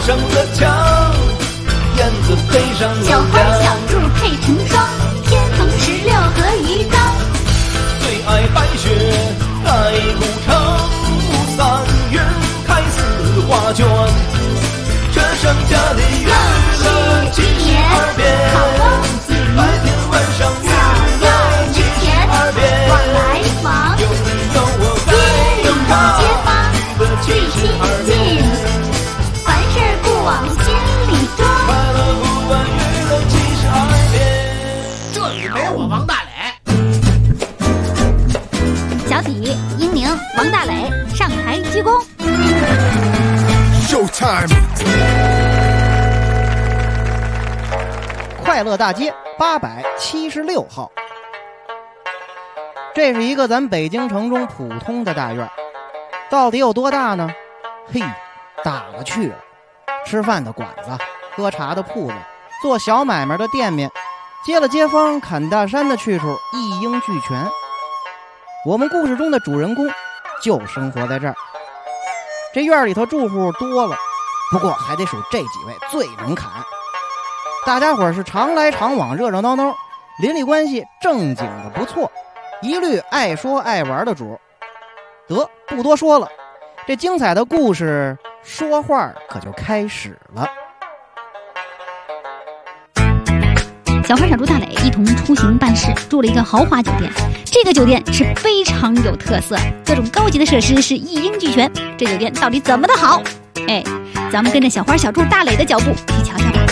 上了墙，燕子飞上了小花小兔配成双，天蓬16和鱼缸。 最爱白雪盖古城，3月开4画卷，这剩下的娱乐72遍，白天晚上娱乐72遍， 往来往， 有你有我街里的街坊最亲近，凡事不往心里装。 快乐不完娱乐72遍。 这里没我王大磊。 小体、英宁、王大磊上台鞠躬。 Showtime！ 快乐大街876号，这是一个咱北京城中普通的大院，到底有多大呢？嘿，大了去了。吃饭的馆子，喝茶的铺子，做小买卖的店面，接了街坊砍大山的去处一应俱全。我们故事中的主人公就生活在这儿。这院里头住户多了，不过还得数这几位最能砍。大家伙是常来常往，热热闹闹，邻里关系正经的不错，一律爱说爱玩的主。得，不多说了，这精彩的故事说话可就开始了。 小花小猪大磊一同出行办事，住了一个豪华酒店。这个酒店是非常有特色，各种高级的设施是一应俱全。这酒店到底怎么的好？哎，咱们跟着小花小猪大磊的脚步去瞧瞧吧。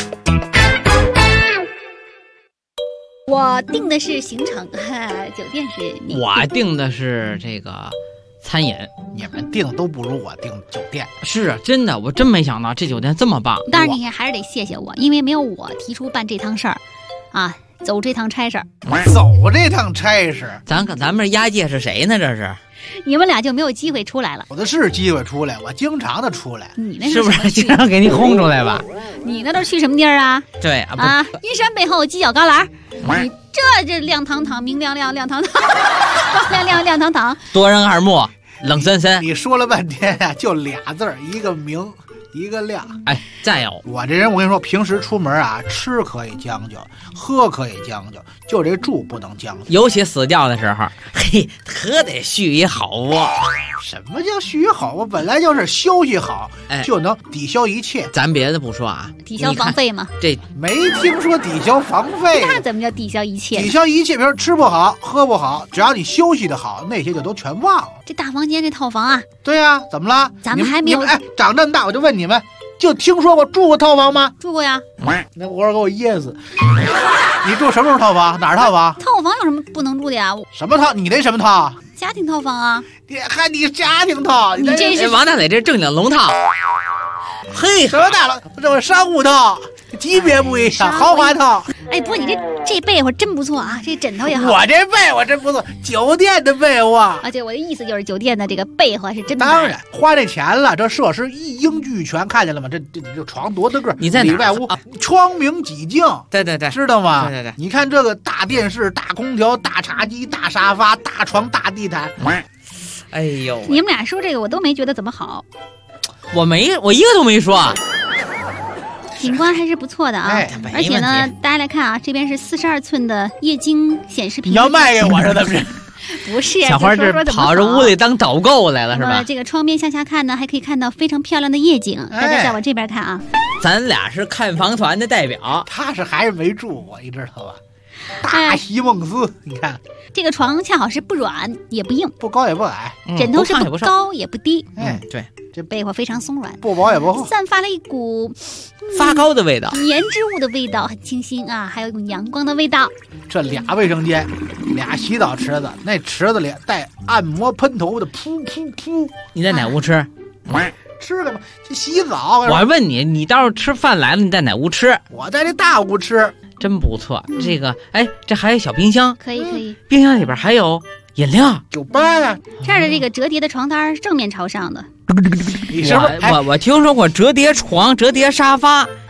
我定的是行程，酒店是你。 我定的是这个餐饮。 你们定都不如我定酒店。 是啊，真的，我真没想到这酒店这么棒。 当然，你还是得谢谢我，因为没有我提出办这趟事儿，啊，走这趟差事儿。 走这趟差事， 咱们这押解是谁呢？这是你们俩就没有机会出来了。 有的是机会出来，我经常的出来。 你那是不是经常给你轰出来吧？ 你那都去什么地儿啊？ 对啊，阴山背后犄角旮旯，你这亮堂堂、明亮亮、亮堂堂、光亮亮、亮堂堂， 多人二目，冷森森。 你说了半天呀，就俩字儿，一个明，一个亮。 哎，再有我这人，我跟你说，平时出门啊，吃可以将就，喝可以将就，就这住不能将就。 尤其死掉的时候，嘿，可得续一好窝。 什么叫续好？我本来就是休息好， 哎， 就能抵消一切。 咱别的不说啊， 抵消房费吗？ 这没听说抵消房费。 那怎么叫抵消一切？ 抵消一切，比如吃不好、喝不好，只要你休息的好，那些就都全忘了。 这大房间这套房啊， 对呀，怎么了？ 咱们还没有。 哎，长这么大，我就问你们，就听说过住过套房吗？ 住过呀。 那活儿给我噎死！你住什么时候套房？哪儿套房？ 套房有什么不能住的呀？ 什么套？你那什么套？ 家庭套房啊。 你家庭套？ 你这是王大磊这正经龙套。 嘿，什么大佬？这是商务套，级别不一样，豪华套。 哎，不过你这被窝真不错啊，这枕头也好。 我这被窝真不错，酒店的被窝。 而且我的意思就是酒店的这个被窝是真的。 当然花这钱了，这设施一应俱全，看见了吗？这床多大个？ 你在哪儿？ 里外屋窗明几净。 对对对， 知道吗？ 对对对， 你看这个大电视、大空调、大茶几、大沙发、大床、大地毯。 哎呦， 你们俩说这个我都没觉得怎么好。 我一个都没说。 景观还是不错的啊，而且呢，大家来看啊，这边是42寸的液晶显示屏。 你要卖给我是怎么着？ 不是， 小花这跑着屋里当导购来了是吧？ 这个窗边向下看呢，还可以看到非常漂亮的夜景。大家再往这边看啊。 咱俩是看房团的代表， 他是还是没住过，你知道吧？大席梦思，你看这个床恰好是不软也不硬， 不高也不矮， 枕头是不高也不低。 对， 这被窝非常松软， 不薄也不厚， 散发了一股发糕的味道， 粘之物的味道，很清新啊，还有一股阳光的味道。 这俩卫生间，俩洗澡池子，那池子里带按摩喷头的，噗噗噗。 你在哪屋吃？ 吃干嘛？去洗澡。 我问你，你到时候吃饭来了，你在哪屋吃？ 我在这大屋吃， 真不错。这个，哎，这还有小冰箱， 可以。 冰箱里边还有饮料、 酒吧呀。 这儿的这个折叠的床单正面朝上的。 你是不是？ 我听说过折叠床、折叠沙发，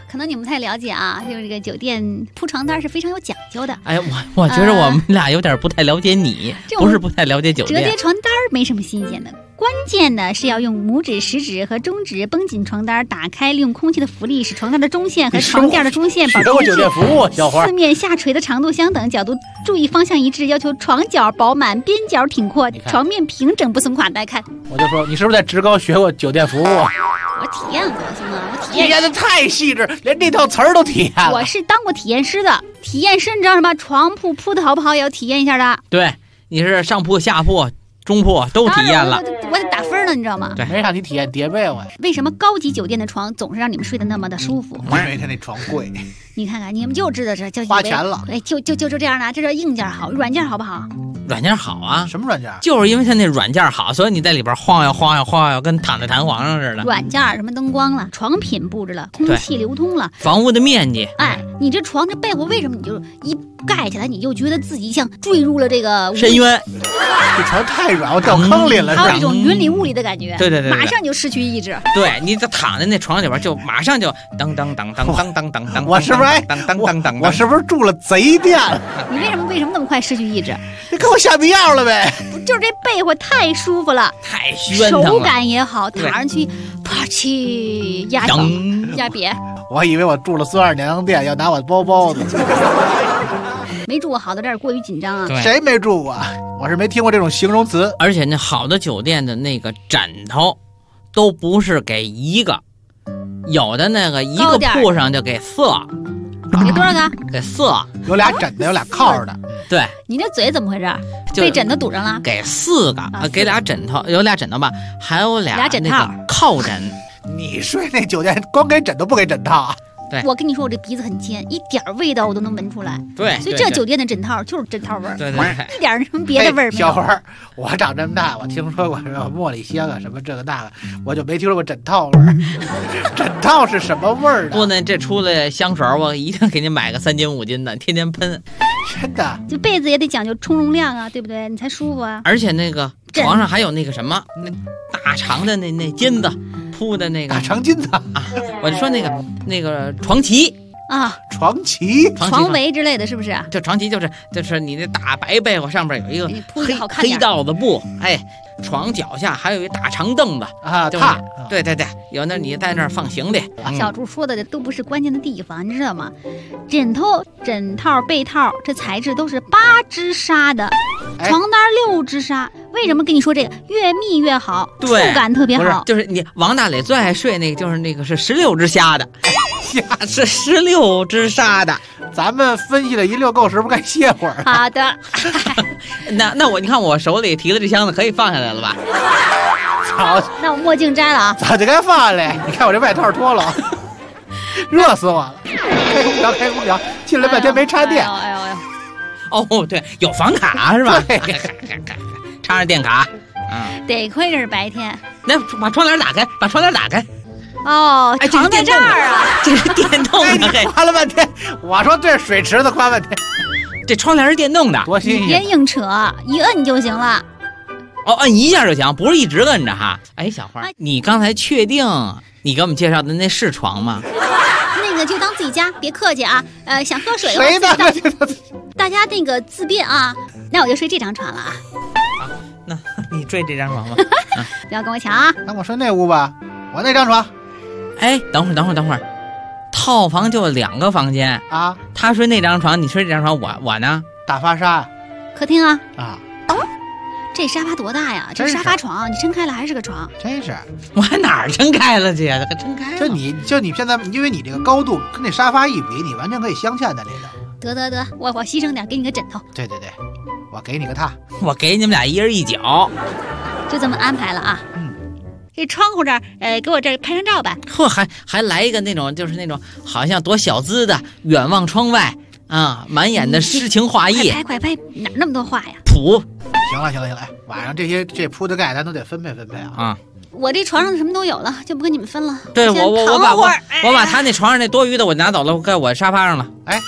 可能你们不太了解啊，就是这个酒店铺床单是非常有讲究的。 哎，我觉得我们俩有点不太了解你，不是不太了解酒店。 折叠床单没什么新鲜的，关键呢是要用拇指、食指和中指绷紧床单，打开，利用空气的浮力使床单的中线和床垫的中线保持酒店服务，小花四面下垂的长度相等，角度注意方向一致，要求床脚饱满，边角挺阔，床面平整不松垮。来看， 我就说你是不是在职高学过酒店服务？ 我体验过，行吗？我体验的太细致，连这套词儿都体验了。 我是当过体验师的，体验师你知道什么？床铺铺的好不好也要体验一下的。 对，你是上铺、下铺、中铺都体验了， 我得打分呢，你知道吗？ 对， 没让你体验叠被窝。 为什么高级酒店的床总是让你们睡得那么的舒服？ 因为他那床贵。 你看看，你们就知道这花钱了。 哎，就这样的，这是硬件好，软件好不好？ 软件好啊。 什么软件？ 就是因为它那软件好，所以你在里边晃悠，跟躺在弹簧上似的。 软件什么灯光了，床品布置了，空气流通了， 房屋的面积。 哎，你这床这被窝为什么你就一盖起来，你就觉得自己像坠入了这个深渊？ 这床太软，我掉坑里了。 还有这种云里雾里的感觉。 对， 马上就失去意志。 对，你躺在那床里边，就马上就当当当当当当当当。 我是不是当当当当？ 我是不是住了贼店？ 你为什么那么快失去意志？ 你给我下迷药了呗？ 不就是这被窝太舒服了， 太喧腾了， 手感也好，躺上去啪叽压瘪。 我以为我住了孙二娘店要拿我包包的。 没住过好的，有点过于紧张啊。 谁没住过？我是没听过这种形容词。 而且那好的酒店的那个枕头，都不是给一个，有的那个一个铺上就给4。 给多少个？ 给4， 有俩枕的，有俩靠的。 对， 你这嘴怎么回事？被枕头堵上了？ 给4个，给俩枕头，有俩枕头吧，还有俩枕套靠枕。 你睡那酒店光给枕头不给枕套？ 对， 我跟你说，我这鼻子很尖，一点味道我都能闻出来。 对， 所以这酒店的枕套就是枕套味儿。 对， 一点什么别的味儿没有。 小花，我长这么大，我听说过什么茉莉香啊，什么这个那个，我就没听说过枕套味儿。枕套是什么味儿的？ 不呢，这出来香水，我一定给你买个3斤5斤的，天天喷。 真的？ 就被子也得讲究充容量啊，对不对？你才舒服啊。 而且那个床上还有那个什么，那大长的那巾子铺的那个大长巾子啊， 我就说那个床旗。 啊， 床旗、 床围之类的是不是？ 这床旗就是你那大白被窝上边有一个黑道子布，哎，床脚下还有一大长凳子啊， 榻，对，有那你在那儿放行李。 小猪说的都不是关键的地方，你知道吗？枕头、枕套、被套这材质都是8支纱的，床单6支纱。为什么跟你说这个？越密越好，触感特别好。 就是你王大磊最爱睡那个，就是那个是16支虾的。是16支纱的， 咱们分析了一溜够，是不是该歇会儿？ 好的。 那你看我手里提的这箱子可以放下来了吧？ 好， 那我墨镜摘了啊。 早就该放下来。你看我这外套脱了，热死我了。开空调，进来半天没插电。 哎呦！ 哦，对，有房卡是吧？插上电卡。 得亏这是白天。 那把窗帘打开， 哦，床在这儿啊！ 这是电动的， 夸了半天。我说这是水池子，夸半天。 这窗帘是电动的， 多新鲜！ 别硬扯，一摁就行了。 哦，摁一下就行，不是一直摁着哈。哎，小花，你刚才确定你给我们介绍的那是床吗？ 那个就当自己家，别客气啊。想喝水谁的？ 大家那个自便啊。那我就睡这张床了啊。 那你睡这张床吧。 不要跟我抢啊！ 那我睡那屋吧，我那张床。 哎，等会儿，套房就2个房间啊， 他睡那张床，你睡这张床，我呢？ 大发沙， 客厅啊。这沙发多大呀？这沙发床，你撑开了还是个床。 真是， 我还哪儿撑开了去呀？可撑开了。 就你现在，因为你这个高度跟那沙发一比，你完全可以镶嵌在里头。得，我牺牲点，给你个枕头。 对，我给你个榻， 我给你们俩一人一角， 就这么安排了啊。这窗户这儿，给我这儿拍张照吧。 嚯，还来一个那种，就是那种好像多小资的，远望窗外啊，满眼的诗情画意。 快拍，哪那么多画呀？ 谱。 行了，晚上这铺的盖咱都得分配啊。 我这床上什么都有了，就不跟你们分了。 对，我把他那床上那多余的我拿走了，我盖我沙发上了。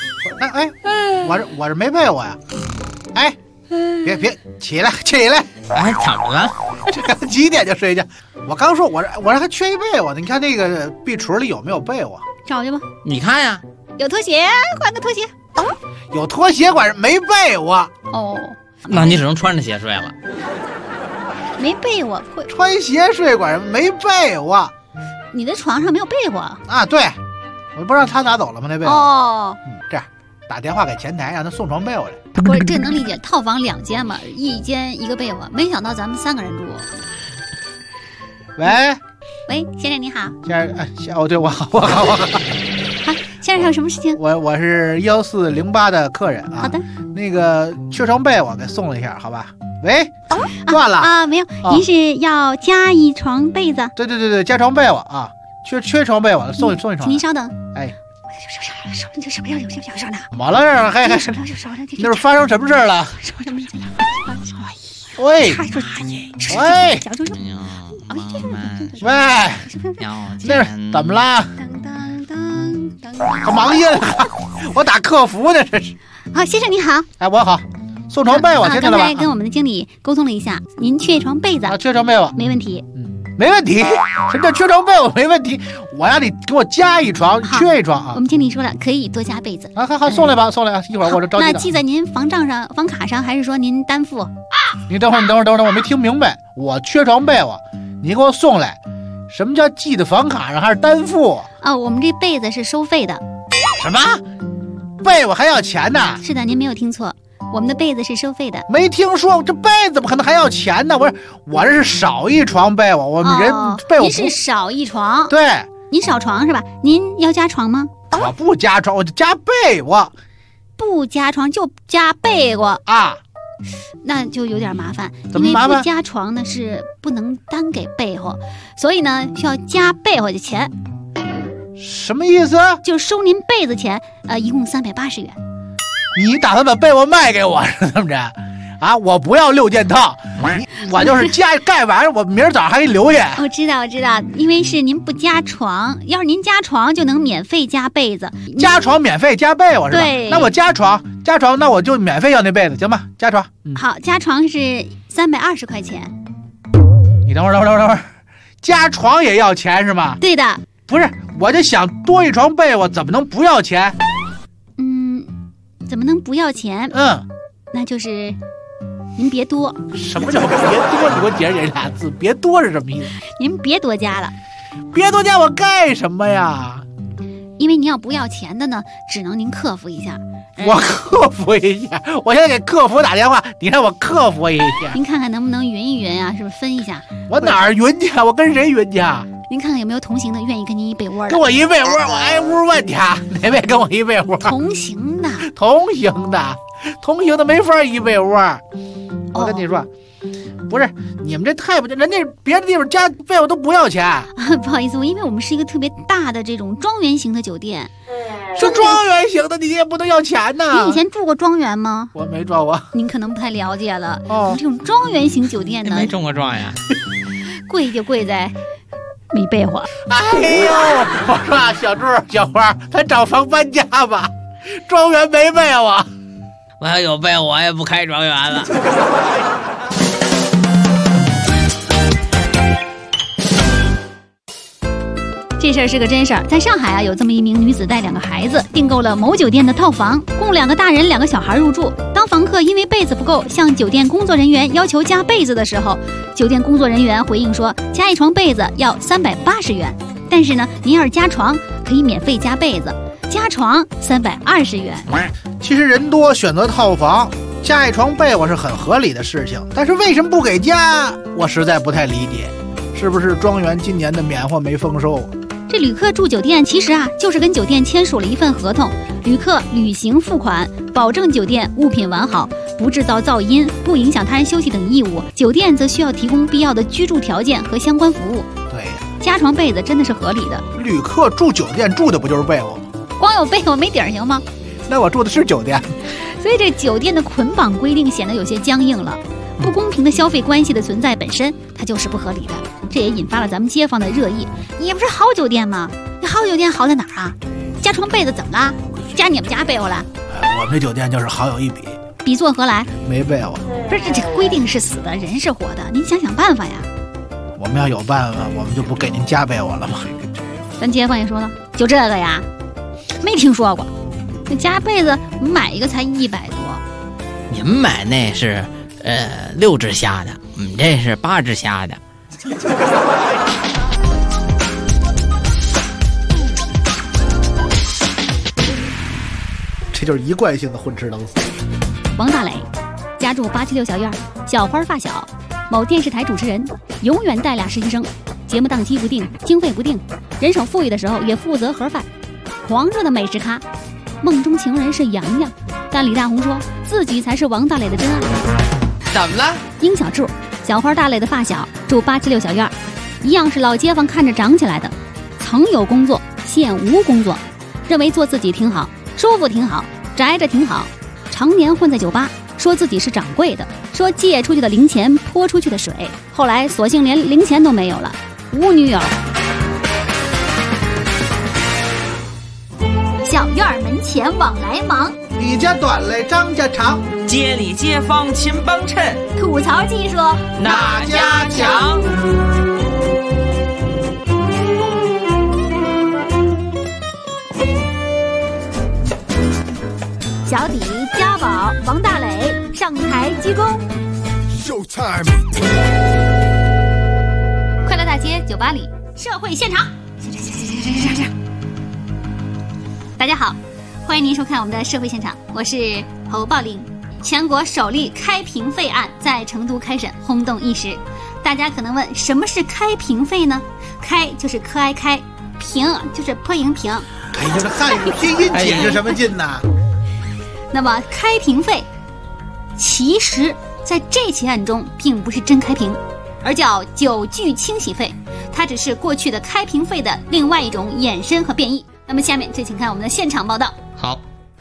我这没被窝呀。哎，别起来！ 哎，怎么了？ 这几点就睡觉？我刚说我这还缺一被窝呢。你看那个壁橱里有没有被窝？ 找去吧。 你看呀， 有拖鞋，换个拖鞋。 有拖鞋管没被窝。 哦， 那你只能穿着鞋睡了。 没被窝会穿鞋睡管没被窝。 你的床上没有被窝啊？对，我不知道他拿走了吗？那被窝。 哦， 这样打电话给前台让他送床被窝来。 不是，这能理解，套房2间嘛，1间1个被窝，没想到咱们3个人住。 喂， 先生你好。 先生，哦，对，我好。 好，先生还有什么事情？ 我是1408的客人啊。 好的。 那个缺床被我给送了一下，好吧？喂，断了啊？没有，您是要加一床被子？ 对，加床被我啊，缺床被我，送一床。 请您稍等。 哎， 这什么呀？什么呢？ 怎么了这？还那是发生什么事了？喂，那是怎么了？干忙去了？我打客服呢，这是。 好，先生你好。 哎，我好。送床被我听见了吧？ 刚才跟我们的经理沟通了一下，您缺一床被子。 缺床被我没问题。 没问题。什么叫缺床被我没问题？我让你给我加一床，缺一床啊。 我们经理说了，可以多加被子。 好，送来吧，送来。一会儿我这着急。 那记在您房卡上，还是说您单付？ 你等会儿，我没听明白。我缺床被我，你给我送来。什么叫记在房卡上还是单付？ 我们这被子是收费的。 什么？被我还要钱呢？ 是的，您没有听错。我们的被子是收费的。 没听说这被子怎么可能还要钱呢？我这是少一床被窝，我们人被窝。 您是少一床？ 对， 您少床是吧？您要加床吗？ 我不加床，我就加被窝。 不加床就加被窝啊？ 那就有点麻烦。 怎么麻烦？ 因为不加床呢是不能单给被窝，所以呢需要加被窝的钱。 什么意思？ 就收您被子钱，一共380元。 你打算把被窝卖给我是怎么着？啊，我不要6件套，我就是盖完，我明儿早上还给你留下。 我知道，因为是您不加床，要是您加床就能免费加被子。 加床免费加被窝是吧？ 对。 那我加床，那我就免费要那被子，行吧？加床。 好，加床是320块钱。 你等会儿，加床也要钱是吗？ 对的。 不是，我就想多一床被窝，怎么能不要钱？ 怎么能不要钱？那就是您别多。 什么叫别多？你给我解释这俩字，别多是什么意思？ 您别多加了。 别多加我干什么呀？ 因为您要不要钱的呢，只能您克服一下。 我克服一下，我现在给客服打电话，你让我克服一下。 您看看能不能匀一匀啊？是不是分一下？ 我哪儿匀去？我跟谁匀去？ 您看看有没有同行的愿意跟您一被窝的？ 跟我一被窝，我挨屋问去。哪位跟我一被窝？ 同行的。 同行的没法一被窝。我跟你说，不是你们这太不，人家别的地方加被窝都不要钱。 不好意思，因为我们是一个特别大的这种庄园型的酒店。 是庄园型的，你也不能要钱呢。 您以前住过庄园吗？ 我没住过。 您可能不太了解了。我们这种庄园型酒店呢， 没中过庄园， 贵就贵在没被窝。 哎呦，我说小朱、小花，咱找房搬家吧，庄园没被窝。 我要有被窝，我也不开庄园了。 这事儿是个真事儿，在上海啊，有这么一名女子带2个孩子订购了某酒店的套房，供2个大人2个小孩入住。当房客因为被子不够向酒店工作人员要求加被子的时候，酒店工作人员回应说，加一床被子要380元，但是呢，您要是加床可以免费加被子，加床320元。 其实人多选择套房，加一床被窝是很合理的事情，但是为什么不给加？我实在不太理解，是不是庄园今年的免货没丰收？ 这旅客住酒店其实啊，就是跟酒店签署了一份合同，旅客履行付款，保证酒店物品完好，不制造噪音，不影响他人休息等义务，酒店则需要提供必要的居住条件和相关服务。 对呀， 加床被子真的是合理的。 旅客住酒店住的不就是被窝吗？ 光有被窝没底儿行吗？ 那我住的是酒店。 所以这酒店的捆绑规定显得有些僵硬了。不公平的消费关系的存在本身，它就是不合理的。这也引发了咱们街坊的热议。你不是好酒店吗？你好酒店好在哪儿啊？加床被子怎么了？加你们家被窝了？ 我们这酒店就是好有一比， 比作何来？ 没被窝。 不是，这个规定是死的，人是活的，您想想办法呀。 我们要有办法，我们就不给您加被窝了吗？ 咱街坊也说了。 就这个呀？没听说过。那加被子买一个才100多。 你们买那是6只虾的，我们这是8只虾的。 这就是一贯性的混吃等死。 王大磊家住876小院，小花发小，某电视台主持人，永远带俩实习生，节目档期不定，经费不定，人手富裕的时候也负责盒饭，狂热的美食咖。梦中情人是杨洋，但李大红说自己才是王大磊的真爱。 怎么了？ 殷小柱，小花大磊的发小，住876小院，一样是老街坊看着长起来的，曾有工作，现无工作，认为做自己挺好，舒服挺好，宅着挺好，常年混在酒吧，说自己是掌柜的，说借出去的零钱泼出去的水，后来索性连零钱都没有了，无女友。小院门前往来忙， 李家短嘞，张家长， 街里街坊勤帮衬， 吐槽技术哪家强？ 小底家宝王大磊上台鞠躬。 Showtime！ 快乐大街酒吧里，社会现场。大家好，欢迎您收看我们的社会现场，我是侯宝林。全国首例开瓶费案在成都开审，轰动一时。大家可能问，什么是开瓶费呢？开就是可爱开，瓶就是破营瓶。 哎呀，这汉语拼音解释什么劲呢？ 那么开瓶费，其实在这起案中并不是真开瓶，而叫酒具清洗费，它只是过去的开瓶费的另外一种衍生和变异。那么下面就请看我们的现场报道。 好，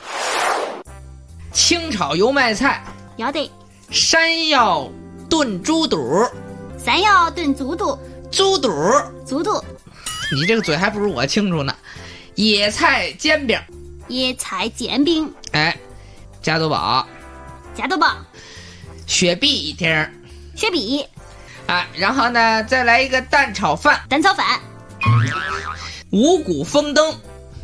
清炒油麦菜， 要得。 山药炖猪肚， 山药炖猪肚， 猪肚， 猪肚。 你这个嘴还不如我清楚呢。野菜煎饼， 野菜煎饼。 哎，加多宝， 加多宝。 雪碧一听， 雪碧。 啊，然后呢，再来一个蛋炒饭， 蛋炒饭。 五谷丰登，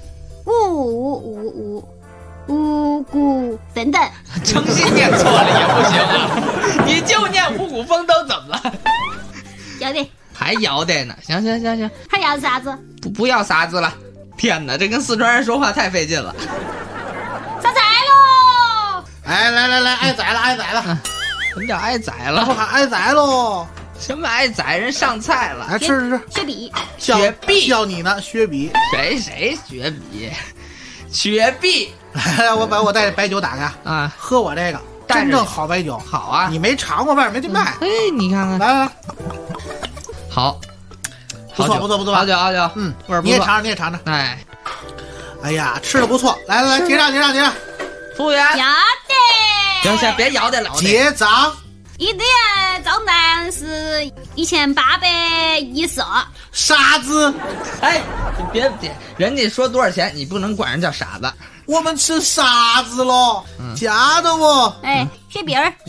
五谷丰登。 诚心念错了也不行啊！你就念五谷丰登怎么了？ 要得， 还要得呢。行， 还要啥子？ 不要啥子了。天哪，这跟四川人说话太费劲了。 上菜喽！ 哎，来，挨宰了！ 什么叫挨宰了？ 不还挨宰喽？ 什么挨宰？人上菜了。 来吃。 雪碧， 雪碧叫你呢，雪碧。 谁雪碧？雪碧。 来，我带白酒打开啊， 喝我这个真正好白酒。 好啊， 你没尝过，外面没得卖。 哎，你看看， 来， 好， 不错， 好酒，味儿不错。 你也尝尝。哎呀，吃的不错。来，结账。 服务员， 要得。 行，别摇的了。 结账。 一点账单是1812。 傻子！ 哎，你别，人家说多少钱，你不能管人叫傻子。 我们吃啥子喽？假的哦。 哎，雪碧儿。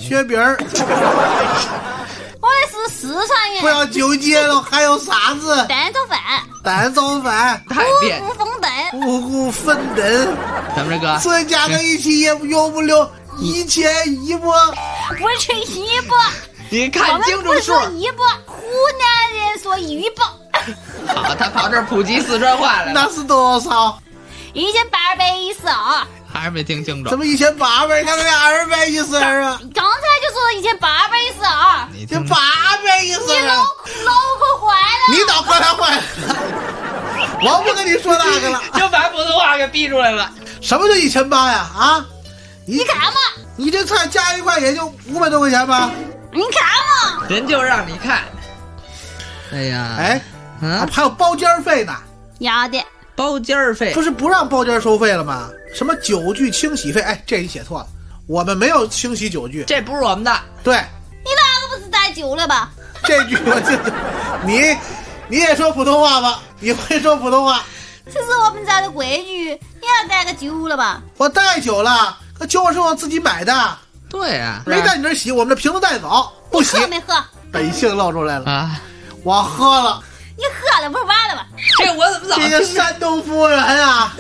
我的是四川人。 不要纠结了，还有啥子？ 蛋炒饭。 太变。 五谷丰登。 咱们这个这加在一起也用不了1100不？ 不是1不， 你看清楚数。 我们不说1不，湖南人说1不。 好，他跑这儿普及四川话来了。 那是多少 ？1812。 还是没听清楚。 怎么1800？他212啊！ 刚才就说1812。 你1812。 你脑壳坏了。 你脑壳才坏了。我不跟你说那个了， 就把普通话给逼出来了。 什么叫1800呀？啊？ 你看嘛， 你这菜加一块也就500多块钱吧？ 你看嘛， 人就让你看。哎呀， 哎，还有包间费呢。 要的。 包间费不是不让包间收费了吗？什么酒具清洗费？哎，这你写错了，我们没有清洗酒具， 这不是我们的。 对， 你哪个不是带酒了吧？ 这句我记得。你也说普通话吧？你会说普通话？ 这是我们家的规矩，你要带个酒了吧？ 我带酒了，可酒是我自己买的。 对呀， 没在你这洗，我们这瓶子带走，不洗。 喝没喝？ 本性露出来了啊！ 我喝了。 你喝算了，不是挖了吧？ 这我怎么早这个山东服务员啊！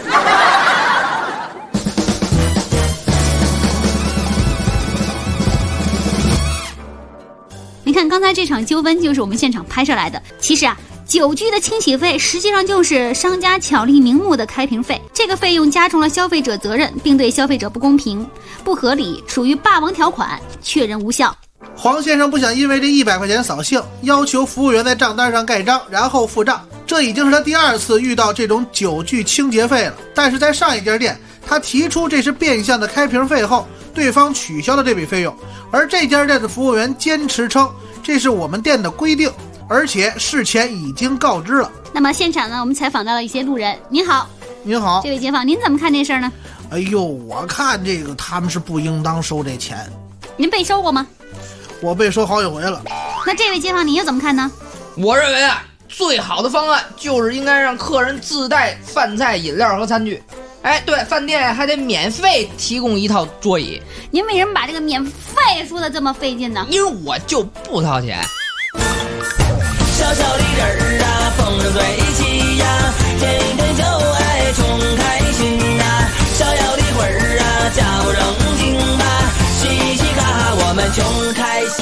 你看，刚才这场纠纷就是我们现场拍摄来的。其实啊，酒具的清洗费实际上就是商家巧立名目的开瓶费，这个费用加重了消费者责任，并对消费者不公平、不合理，属于霸王条款，确认无效。 黄先生不想因为这100块钱扫兴，要求服务员在账单上盖章，然后付账。这已经是他第2次遇到这种酒具清洁费了。但是在上一家店，他提出这是变相的开瓶费后，对方取消了这笔费用，而这家店的服务员坚持称这是我们店的规定，而且事前已经告知了。 那么现场呢，我们采访到了一些路人。您好， 您好， 这位街坊，您怎么看这事儿呢？ 哎呦，我看这个他们是不应当收这钱。 您被收过吗？ 我被收好几回了。 那这位街坊，你又怎么看呢？ 我认为啊，最好的方案就是应该让客人自带饭菜、饮料和餐具。哎，对，饭店还得免费提供一套桌椅。 您为什么把这个免费说的这么费劲呢？ 因为我就不掏钱。 小小的人儿啊，风生水起呀，天天就爱穷开心呐。逍遥的魂儿啊，叫正经吧，嘻嘻哈哈我们穷开心。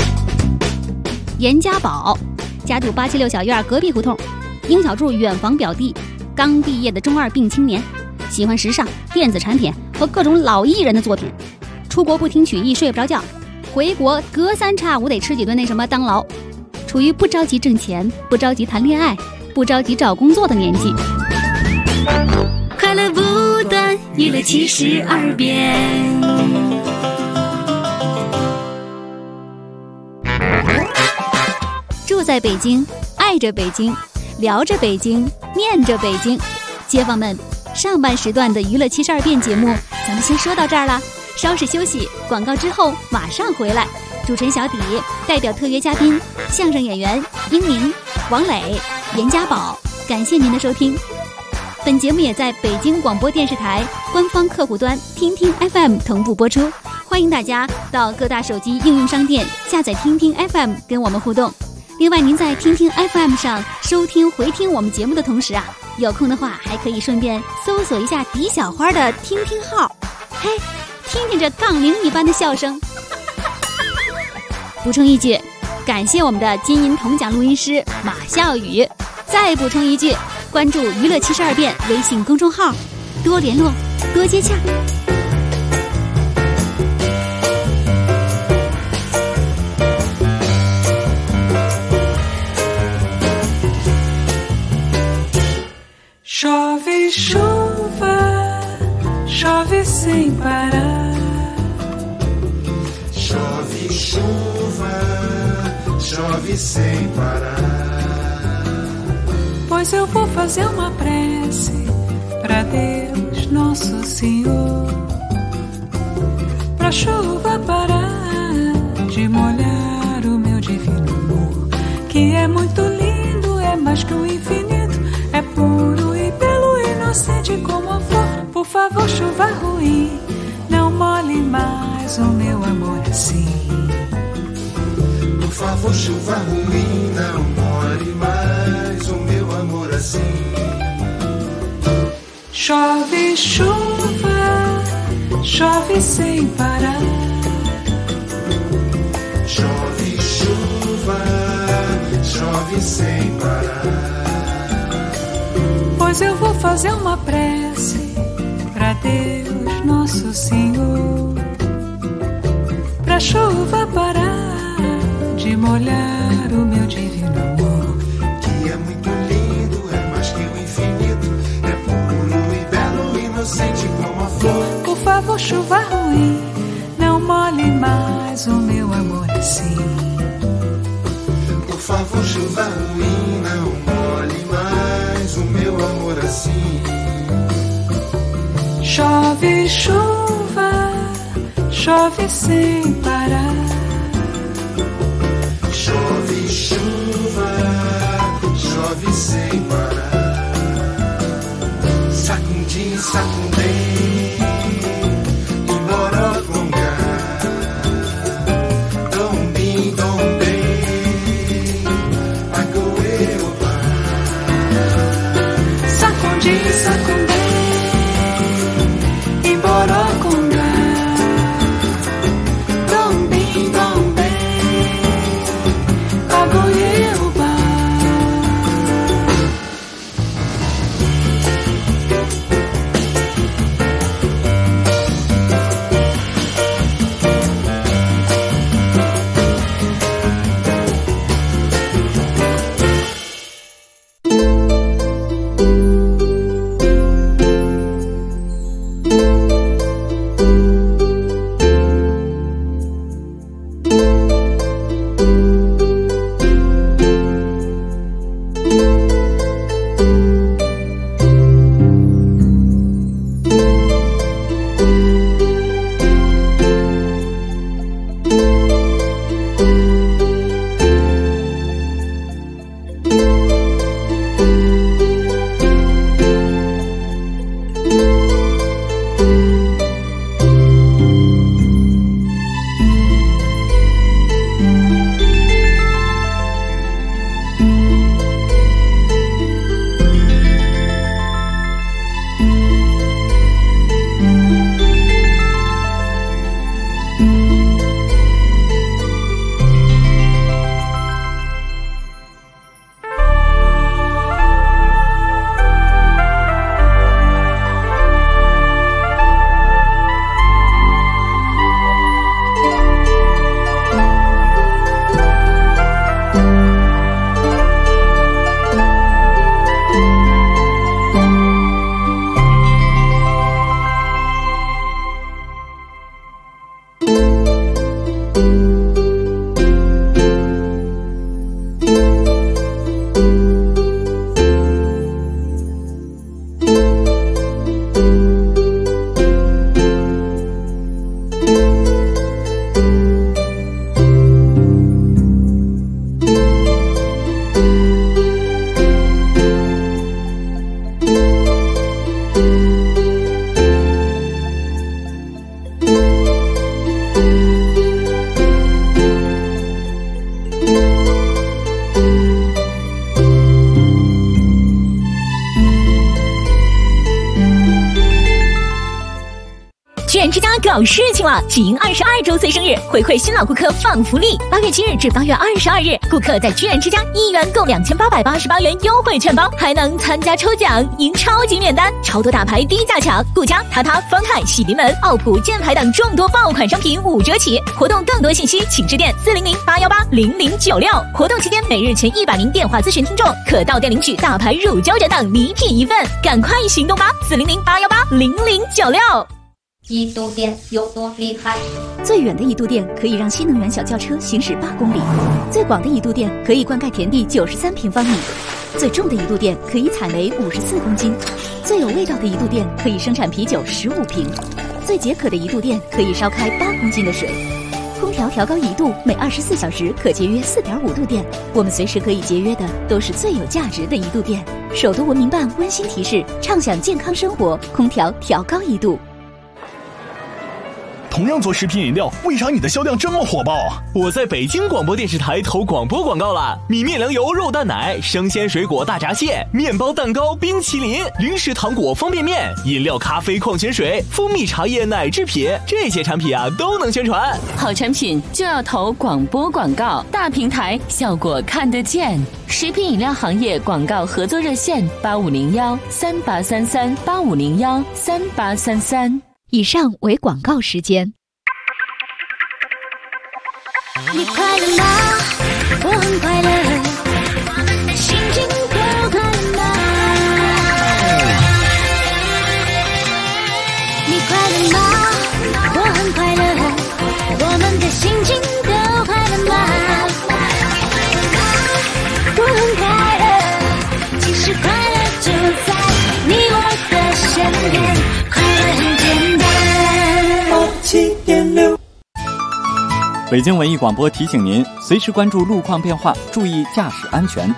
严家宝家住876小院隔壁胡同，英小柱远房表弟，刚毕业的中2病青年，喜欢时尚、电子产品和各种老艺人的作品。出国不听曲艺睡不着觉，回国隔3差5得吃几顿那什么当劳。处于不着急挣钱、不着急谈恋爱、不着急找工作的年纪。快乐不断，娱乐72变。住在北京，爱着北京，聊着北京，念着北京。街坊们，上半时段的娱乐72变节目咱们先说到这儿了，稍事休息，广告之后马上回来。主持人小底代表特约嘉宾相声演员英明、王磊、严家宝，感谢您的收听。本节目也在北京广播电视台官方客户端听听 FM 同步播出，欢迎大家到各大手机应用商店下载听听 FM 跟我们互动。另外，您在听听 FM 上收听回听我们节目的同时啊，有空的话还可以顺便搜索一下狄小花的听听号，嘿，听听这杠铃一般的笑声。补充一句，感谢我们的金银铜奖录音师马笑宇。再补充一句，关注娱乐72变微信公众号，多联络，多接洽。 Chove chuva, chove sem parar. Chove chuva, chove sem parar. Pois eu vou fazer uma prece pra Deus Nosso Senhor, pra chuva parar de molhar o meu divino amor, que é muito lindo, é mais que o infinito, é puro e belo, inocente como a flor. Por favor, chuva ruim, não molhe mais o meu amor assim. Por favor, chuva ruim, não molhe mais o meu amor assim. Chove chuva, chove sem parar. Chove chuva, chove sem parar. Pois eu vou fazer uma prece pra Deus Nosso Senhor, pra chuva parar de molhar o meu divino amor, que é muito lindo, é mais que o infinito, é puro e belo, inocente como a flor. Por favor, chuva ruim, não molhe mais o meu amor assim. Por favor, chuva ruim, não molhe mais o meu amor assim. Chove chuva, chove sem parar. Chove chuva, chove sem parar. Sacundim, sacundim, embora congar. Dom bim, agoeoba. Chissà com'è in Boroconga. Dombe, pago Yehová. 居然之家搞事情了！喜迎22周岁生日，回馈新老顾客放福利。8月7日至8月22日，顾客在居然之家1元购2888元优惠券包，还能参加抽奖，赢超级免单，超多大牌低价抢，顾家、塔塔、方太、喜临门、奥普、箭牌等众多爆款商品5折起。活动更多信息请致电400-818-0096。活动期间每日前100名电话咨询听众可到店领取大牌乳胶枕等礼品1份，赶快行动吧！400-818-0096。 一度电有多厉害？ 最远的一度电可以让新能源小轿车行驶8公里，最广的一度电可以灌溉田地93平方米，最重的一度电可以采煤54公斤，最有味道的一度电可以生产啤酒15瓶，最解渴的一度电可以烧开8公斤的水。空调调高1度，每24小时可节约4.5度电。我们随时可以节约的都是最有价值的一度电。首都文明办温馨提示：畅享健康生活，空调调高1度。 同样做食品饮料，为啥你的销量这么火爆？ 我在北京广播电视台投广播广告了，米面粮油肉蛋奶、生鲜水果大闸蟹、面包蛋糕、冰淇淋、零食糖果方便面、饮料咖啡矿泉水、蜂蜜茶叶奶制品，这些产品啊都能宣传。 好产品就要投广播广告，大平台效果看得见。食品饮料行业广告合作热线8501-3833-8501-3833。 以上为广告时间。 你快乐吗？我很快乐，心情都快乐吗？你快乐吗？我很快乐，我们的心情都快乐吗？我很快乐，其实快乐就在你我的身边，快乐很简单。7.6 北京文艺广播提醒您，随时关注路况变化，注意驾驶安全。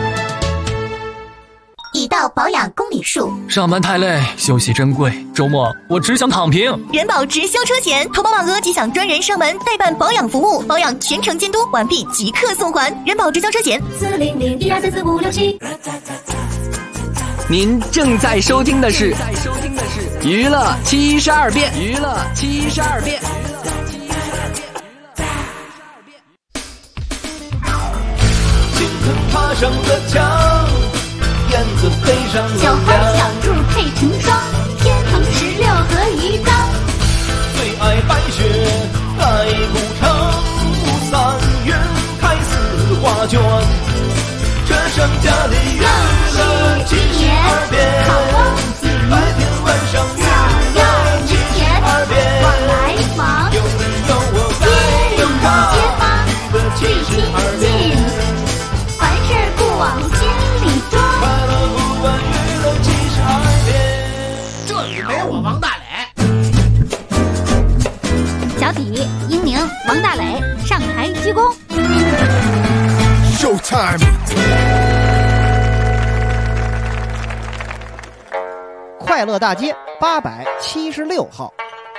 已到保养公里数。 上班太累，休息珍贵，周末我只想躺平。 人保直销车险，投保满额即享专人上门代办保养服务，保养全程监督，完毕即刻送还。人保直销车险，400-1234567。 您正在收听的是娱乐72变，娱乐72变。 青藤爬上了墙，燕子飞上了小花小兔配成双，天堂16合一张。 最爱白雪盖古城，三月开四画卷。这盛家的娱乐72变，白天晚上娱乐72变。有你有我在有他，娱乐72变。 凡事不往心里装， 快乐不问娱乐72变。 这里没我王大磊。 小体、英宁、王大磊上台鞠躬。 Showtime。 快乐大街876号，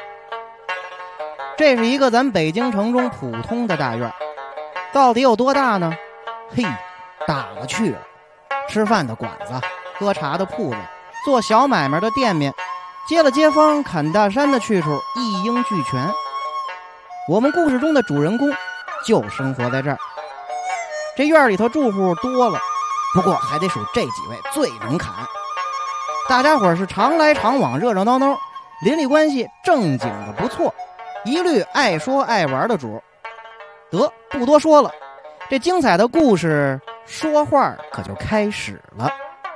这是一个咱北京城中普通的大院，到底有多大呢？嘿，大了去了。吃饭的馆子，喝茶的铺子，做小买卖的店面，接了街坊砍大山的去处一应俱全。我们故事中的主人公就生活在这儿。这院里头住户多了，不过还得数这几位最能砍。大家伙是常来常往，热热闹闹，邻里关系正经的不错，一律爱说爱玩的主。得，不多说了，这精彩的故事说话可就开始了。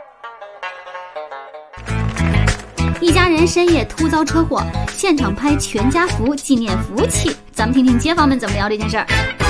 一家人深夜突遭车祸，现场拍全家福纪念福气。咱们听听街坊们怎么聊这件事儿。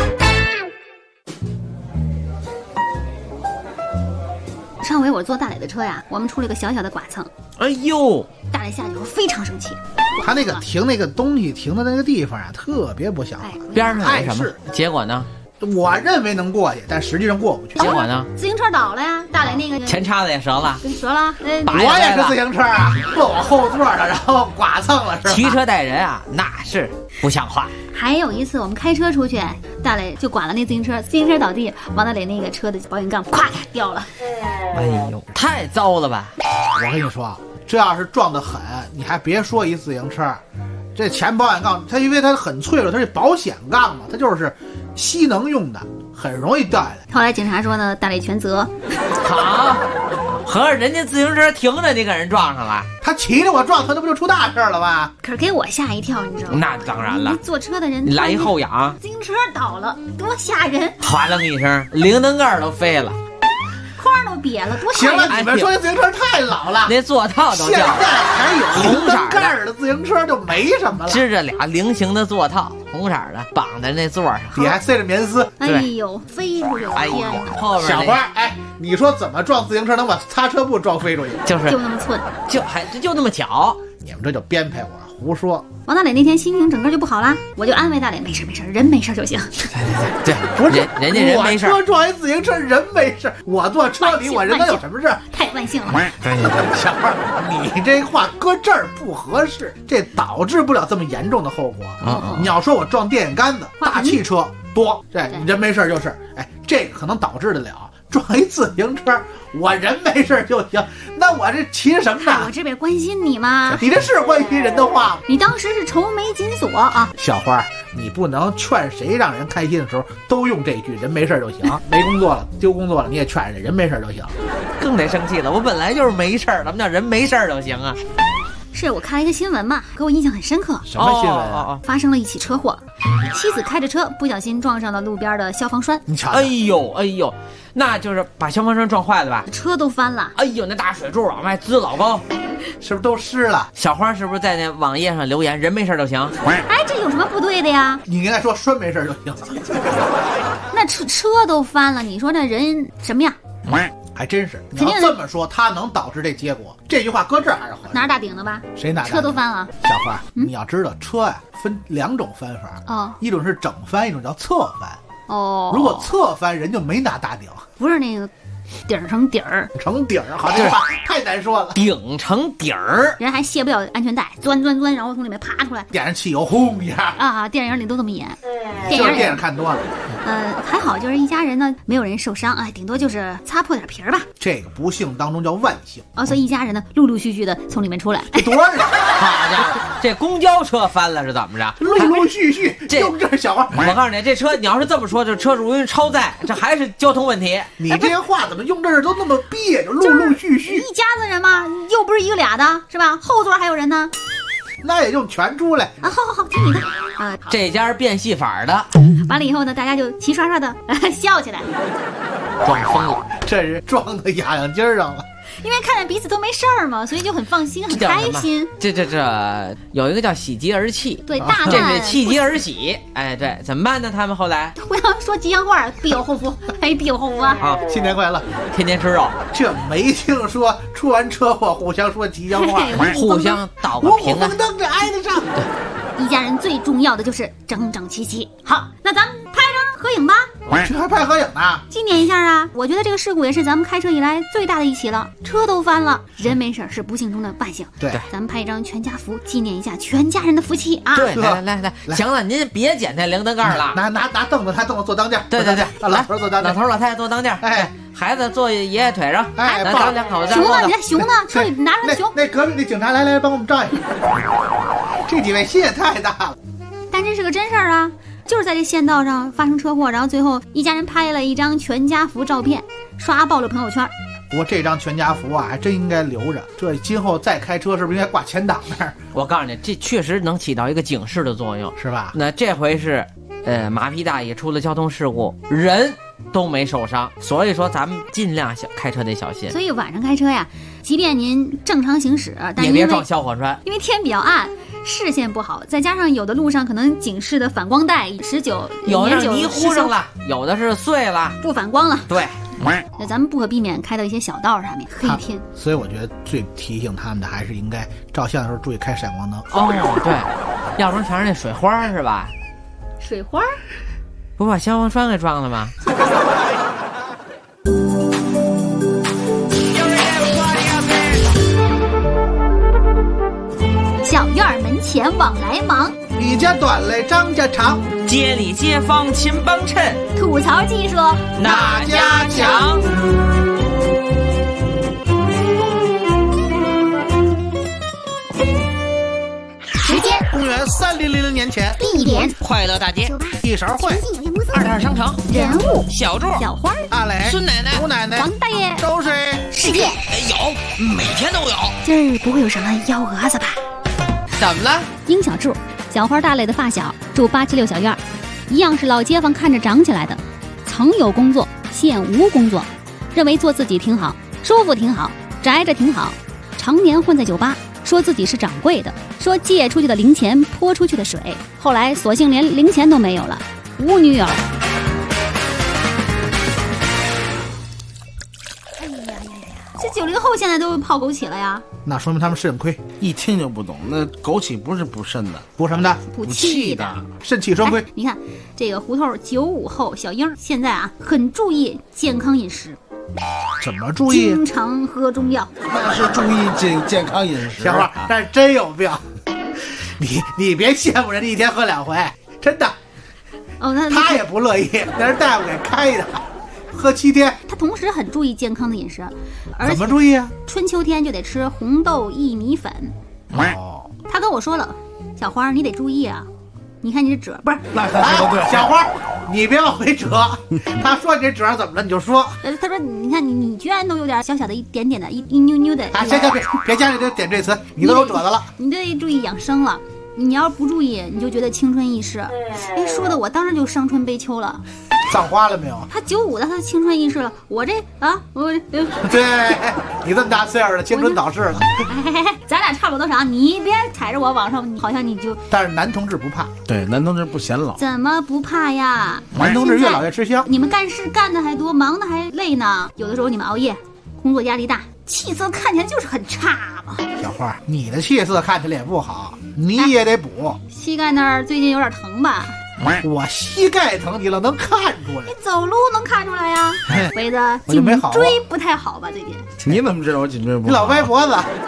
上回我坐大磊的车呀，我们出了一个小小的剐蹭。 哎呦， 大磊下去后非常生气。 他那个停那个东西停的那个地方啊，特别不像话。 边上有什么？结果呢？ 我认为能过去，但实际上过不去。 结果呢？ 自行车倒了呀，大磊那个前叉子也折了， 折了。 我也是自行车啊，坐我后座的，然后剐蹭了，是吧？ 骑车带人啊，那是不像话。 还有一次我们开车出去，大磊就剐了那自行车，自行车倒地，王大磊那个车的保险杠咵掉了。 哎呦，太糟了吧！ 我跟你说，这要是撞得狠，你还别说一自行车，这前保险杠它因为它很脆弱，它是保险杠嘛，它就是吸能用的，很容易掉下来。 后来警察说呢，大磊全责。 好，合着人家自行车停着，你给人撞上了。 他骑着我撞他，那不就出大事了吗？ 可是给我吓一跳，你知道吗？ 那当然了， 坐车的人你来一后仰， 自行车倒了，多吓人！ 哗楞一声，铃铛盖都飞了， 框都瘪了，多吓人！ 行了，你们说那自行车太老了， 那座套都掉了。 现在还有铃铛盖的自行车就没什么了， 支着俩菱形的座套，红色的绑在那座上， 底还塞着棉丝。 哎呦，飞出去了！天哪！ 后边小花，哎，你说怎么撞自行车能把擦车布撞飞出去？ 就那么寸， 就那么巧。 你们这就编排我，胡说。 王大磊那天心情整个就不好啦，我就安慰大磊，没事，人没事就行。 对，不是人家人没事， 我车撞一自行车人没事，我坐车里我人能有什么事？ 太万幸了。 小花，你这话搁这儿不合适，这导致不了这么严重的后果。你要说我撞电线杆子，大汽车多，这人没事就是，哎，这个可能导致得了。撞一自行车，我人没事就行，那我这骑什么呢？ 我这边关心你吗？ 你这是关心人的话吗？ 你当时是愁眉紧锁啊。 小花，你不能劝谁让人开心的时候都用这句人没事就行。没工作了，丢工作了，你也劝人没事就行。 更得生气了，我本来就是没事，怎么叫人没事就行啊？ 是我看了一个新闻嘛，给我印象很深刻。 什么新闻啊？ 发生了一起车祸，妻子开着车不小心撞上了路边的消防栓。 你瞧， 哎呦，那就是把消防栓撞坏了吧？ 车都翻了。 哎呦，那大水柱往外滋老高， 是不是都湿了？ 小花是不是在那网页上留言人没事就行？ 哎，这有什么不对的呀？ 你应该说栓没事就行了。 那车都翻了，你说这人什么样？ 还真是，你要这么说，它能导致这结果。这句话搁这儿还是合适。 哪儿打顶了吧？ 谁哪？ 车都翻了。 小花，你要知道，车呀分2种翻法，一种是整翻，一种叫侧翻。 哦， 如果侧翻，人就没拿大顶。 不是那个顶成底儿， 好，这话太难说了。 顶成底儿， 人还卸不了安全带，钻，然后从里面爬出来， 点上汽油，轰一下啊！电影里都这么演。 就是电影看多了。 还好，就是一家人呢，没有人受伤，顶多就是擦破点皮儿吧。 这个不幸当中叫万幸所以一家人呢，陆陆续续的从里面出来。 这多少人？ 好家伙，这公交车翻了是怎么着？ 陆陆续续，这小花， 我告诉你，这车你要是这么说，这车容易超载，这还是交通问题。 你这些话怎么用这儿都那么别扭？陆陆续续， 一家子人嘛，又不是一个俩的，是吧？后座还有人呢。 那也用全出来好，听你的这家变戏法的， 完了以后呢，大家就齐刷刷的笑起来， 装疯了， 这是装到痒痒筋上了。 因为看见彼此都没事儿嘛，所以就很放心，很开心。 这有一个叫喜极而泣， 对，大难这是气极而喜。哎，对，怎么办呢？他们后来互相说吉祥话，必有后福，必有后福啊！ 新年快乐， 天天吃肉。 这没听说出完车祸互相说吉祥话， 互相道个平安。 这挨得上。 一家人最重要的就是整整齐齐。好，那咱们拍张合影吧。 这还拍合影呢？ 纪念一下啊！我觉得这个事故也是咱们开车以来最大的一起了，车都翻了，人没事是不幸中的万幸。 对， 咱们拍一张全家福，纪念一下全家人的福气啊！ 对，来，行了，您别捡那铃铛盖了， 拿凳子坐当间。 对， 老头坐当间， 老头老太太坐当间， 哎， 孩子坐爷爷腿上， 哎， 抱两口子。 熊呢？你看熊呢？车里拿着熊。 那隔壁那警察来帮我们照一下。这几位心也太大了。 但这是个真事儿啊！就是在这县道上发生车祸，然后最后一家人拍了一张全家福照片，刷爆了朋友圈。 不过这张全家福啊，还真应该留着。这今后再开车，是不是应该挂前挡那儿？ 我告诉你，这确实能起到一个警示的作用， 是吧？ 那这回是，马屁大爷出了交通事故，人都没受伤，所以说咱们尽量开车得小心。 所以晚上开车呀，即便您正常行驶，但也别撞小火栓， 因为天比较暗。视线不好，再加上有的路上可能警示的反光带有的泥糊上了，有的是碎了， 不反光了。 对， 那咱们不可避免开到一些小道上面，黑天。 所以我觉得最提醒他们的还是应该照相的时候注意开闪光灯。 对，要不然全是那水花是吧？ 水花？ 不把消防栓给撞了吗？ 小院门前往来忙， 李家短来张家长， 街里街坊勤帮衬， 吐槽技术哪家强？ 时间公元3000年前， 地点快乐大街， 一勺会 ，22商城， 人物小柱， 小花， 阿磊， 孙奶奶， 吴奶奶， 王大爷， 都是世界有，每天都有。 今儿不会有什么幺蛾子吧？ 怎么了？ 丁小柱，小花大磊的发小，住876小院，一样是老街坊看着长起来的。曾有工作，现无工作，认为做自己挺好，舒服挺好，宅着挺好，常年混在酒吧，说自己是掌柜的，说借出去的零钱泼出去的水，后来索性连零钱都没有了，无女友。这90后现在都泡枸杞了呀？ 那说明他们肾亏， 一听就不懂。那枸杞不是补肾的， 补什么的？ 补气的， 肾气双亏。 你看这个胡同95后小英现在啊，很注意健康饮食。 怎么注意？ 经常喝中药。 那是注意健康饮食。 小花，但是真有病。你别羡慕人家一天喝2回，真的。 哦， 他也不乐意，那是大夫给开的。喝7天， 他同时很注意健康的饮食， 怎么注意啊？ 春秋天就得吃红豆薏米粉。 哦， 他跟我说了，小花你得注意啊，你看你这褶不是？ 哎，小花，你别往回扯。他说你这褶怎么了，你就说。 他说你看你居然都有点小小的一点点的一扭扭的。 啊，行，别加这点缀词，你都有褶子了。 你得注意养生了，你要不注意，你就觉得青春易逝。哎，说的我当时就伤春悲秋了。 葬花了没有？ 他95的，他青春易逝了。我这对你这么大岁数了，青春早逝了。 咱俩差不多少？你别踩着我往上，好像你就。 但是男同志不怕， 对，男同志不显老。 怎么不怕呀？ 男同志越老越吃香。 你们干事干的还多，忙的还累呢。有的时候你们熬夜，工作压力大，气色看起来就是很差嘛。 小花，你的气色看起来也不好，你也得补。 膝盖那儿最近有点疼吧？ 我膝盖疼你了，能看出来。 你走路能看出来呀？肥子，颈椎不太好吧？最近你怎么知道我颈椎不好？ 你老歪脖子。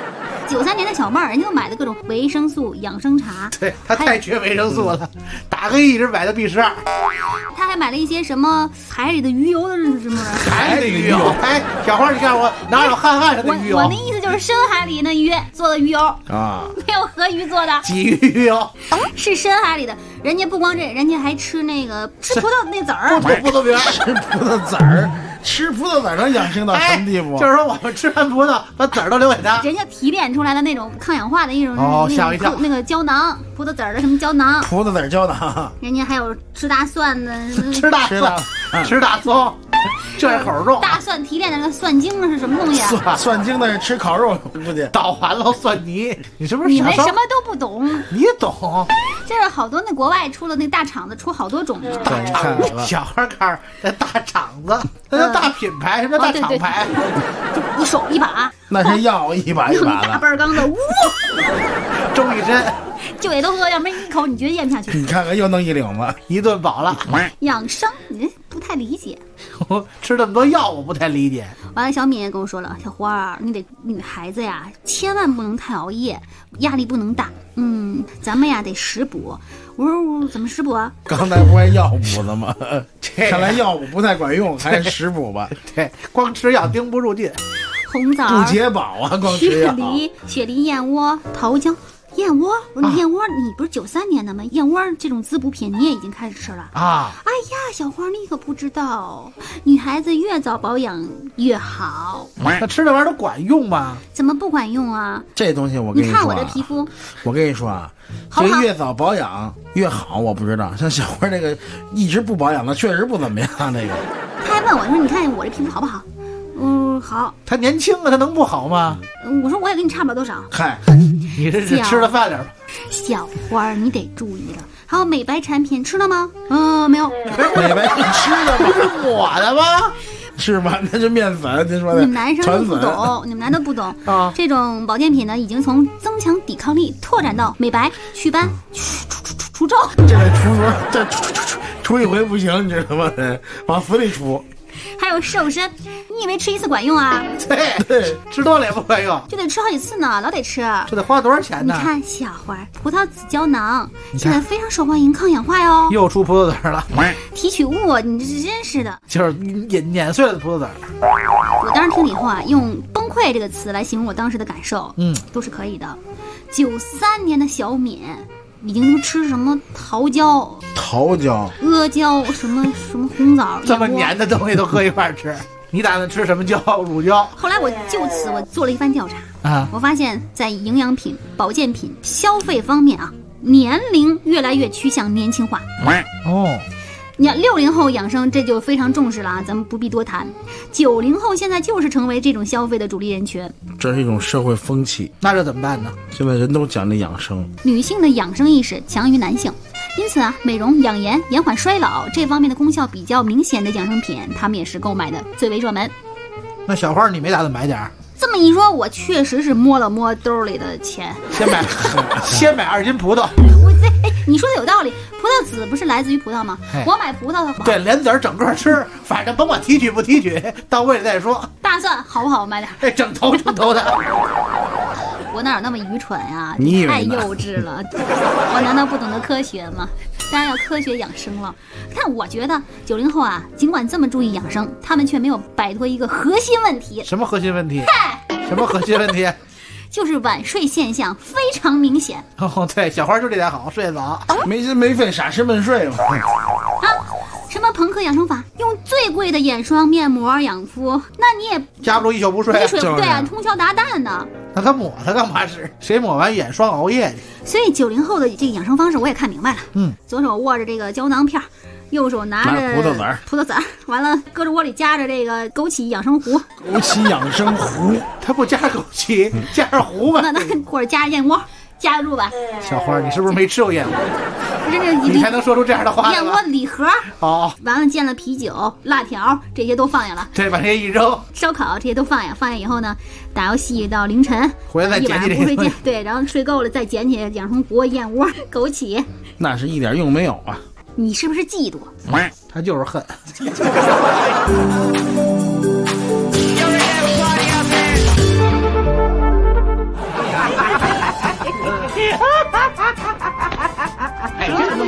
93年的小妹儿，人家都买的各种维生素、养生茶。 对他太缺维生素了，打个一直买的 B12。 他还买了一些什么海里的鱼油的什么？ 海里鱼油？哎，小花，你看我哪有汉上的鱼油？ 我的意思就是深海里那鱼做的鱼油啊， 没有河鱼做的。 鲫鱼油是深海里的。人家不光这，人家还吃那个吃葡萄那籽儿， 葡萄皮儿， 吃葡萄籽儿。吃葡萄籽能养生到什么地步？ 就是说我们吃完葡萄，把籽儿都留给他。 人家提炼出来的那种抗氧化的一种吓我一跳， 那个胶囊，葡萄籽儿的什么胶囊？ 葡萄籽胶囊。 人家还有吃大蒜的， 吃大葱，这口重。 大蒜提炼的那个蒜精是什么东西啊？ 蒜精那是吃烤肉不得捣完了蒜泥，你是不是？ 你们什么都不懂， 你懂？ 这是好多那国外出的那大厂子出好多种。 大厂子，小孩看那大厂子，那叫大品牌，什么大厂牌？ 一手一把， 那是药一把一把的， 大半缸的，呜， 周一身。 就得都喝，要不然一口你绝对咽不下去。 你看看又弄一领子， 一顿饱了。 养生你不太理解， 我吃这么多药我不太理解。 完了，小敏也跟我说了，小花儿，你得女孩子呀，千万不能太熬夜，压力不能大。咱们呀得食补。我说怎么食补啊？ 刚才不还药补的吗？看来药补不太管用，还是食补吧。 对，光吃药盯不住劲。 红枣、 不解饱啊，光吃药。 雪梨、燕窝、桃胶。燕窝，我说燕窝，你不是93年的吗？燕窝这种滋补品你也已经开始吃了啊！ 哎呀，小花你可不知道，女孩子越早保养越好。 那吃这玩意儿都管用吗？ 怎么不管用啊？ 这东西我跟你说， 你看我这皮肤， 我跟你说啊，这越早保养越好。我不知道，像小花这个一直不保养的，确实不怎么样。这个， 他还问我说：“你看我这皮肤好不好？”好。 他年轻啊，他能不好吗？ 我说我也跟你差不了多少。 嗨， 你这是吃了饭了吧？ 小花，你得注意了。还有美白产品吃了吗？没有。 美白你吃了吗？ 是抹的吗？ 是吧？那是面粉，您说的。 你们男生都不懂，你们男的不懂啊。这种保健品呢，已经从增强抵抗力拓展到美白、祛斑、除皱。 这个除一回不行，你知道吗？往死里除。 还有瘦身，你以为吃一次管用啊？ 对，吃多了也不管用， 就得吃好几次呢，老得吃。 这得花多少钱呢？ 你看小花葡萄籽胶囊现在非常受欢迎，抗氧化哟。 又出葡萄籽了， 提取物，你这真是的， 就是碾碎了的葡萄籽。 我当时听了以后啊，用崩溃这个词来形容我当时的感受，都是可以的。93年的小敏。已经都吃什么桃胶、阿胶，什么红枣， 这么黏的东西都搁一块吃。你打算吃什么胶？乳胶？ 后来我就此我做了一番调查啊，我发现，在营养品、保健品消费方面啊，年龄越来越趋向年轻化。你看60后养生这就非常重视了啊，咱们不必多谈。90后现在就是成为这种消费的主力人群， 这是一种社会风气。 那这怎么办呢？ 现在人都讲究养生， 女性的养生意识强于男性，因此啊，美容、养颜、延缓衰老这方面的功效比较明显的养生品，他们也是购买的最为热门。 那小花，你没打算买点儿？ 这么一说，我确实是摸了摸兜里的钱， 先买2斤葡萄。 你说的有道理，葡萄籽不是来自于葡萄吗？我买葡萄的话， 对，连籽儿整个吃，反正甭管提取不提取，到胃里再说。 大蒜好不好？我买点。 整头的。 我哪有那么愚蠢呀？你太幼稚了！我难道不懂得科学吗？当然要科学养生了。看，我觉得90后啊，尽管这么注意养生，他们却没有摆脱一个核心问题。 什么核心问题？什么核心问题？ 就是晚睡现象非常明显。 对，小花就这点好，睡得早， 没心没肺，傻吃闷睡嘛。 什么朋克养生法，用最贵的眼霜、面膜养肤，那你也夹不住一宿不睡。 对啊，通宵达旦的。 那他抹它干嘛使？谁抹完眼霜熬夜去？ 所以90后的这个养生方式我也看明白了。左手握着这个胶囊片，右手拿着葡萄籽儿，完了胳肢窝里夹着这个枸杞养生壶。 枸杞养生壶， 他不加枸杞，加上壶吧？ 那或者加燕窝。夹得住吧？ 小花，你是不是没吃过燕窝？ 你才能说出这样的话。 燕窝礼盒完了煎了啤酒、辣条这些都放下了。 对，把这些一扔。 烧烤这些都放下，放下以后呢，打游戏到凌晨， 回来再捡起不睡觉。对，然后睡够了再捡起养生壶、燕窝、枸杞。 那是一点用没有啊！ 你是不是嫉妒？ 他就是恨。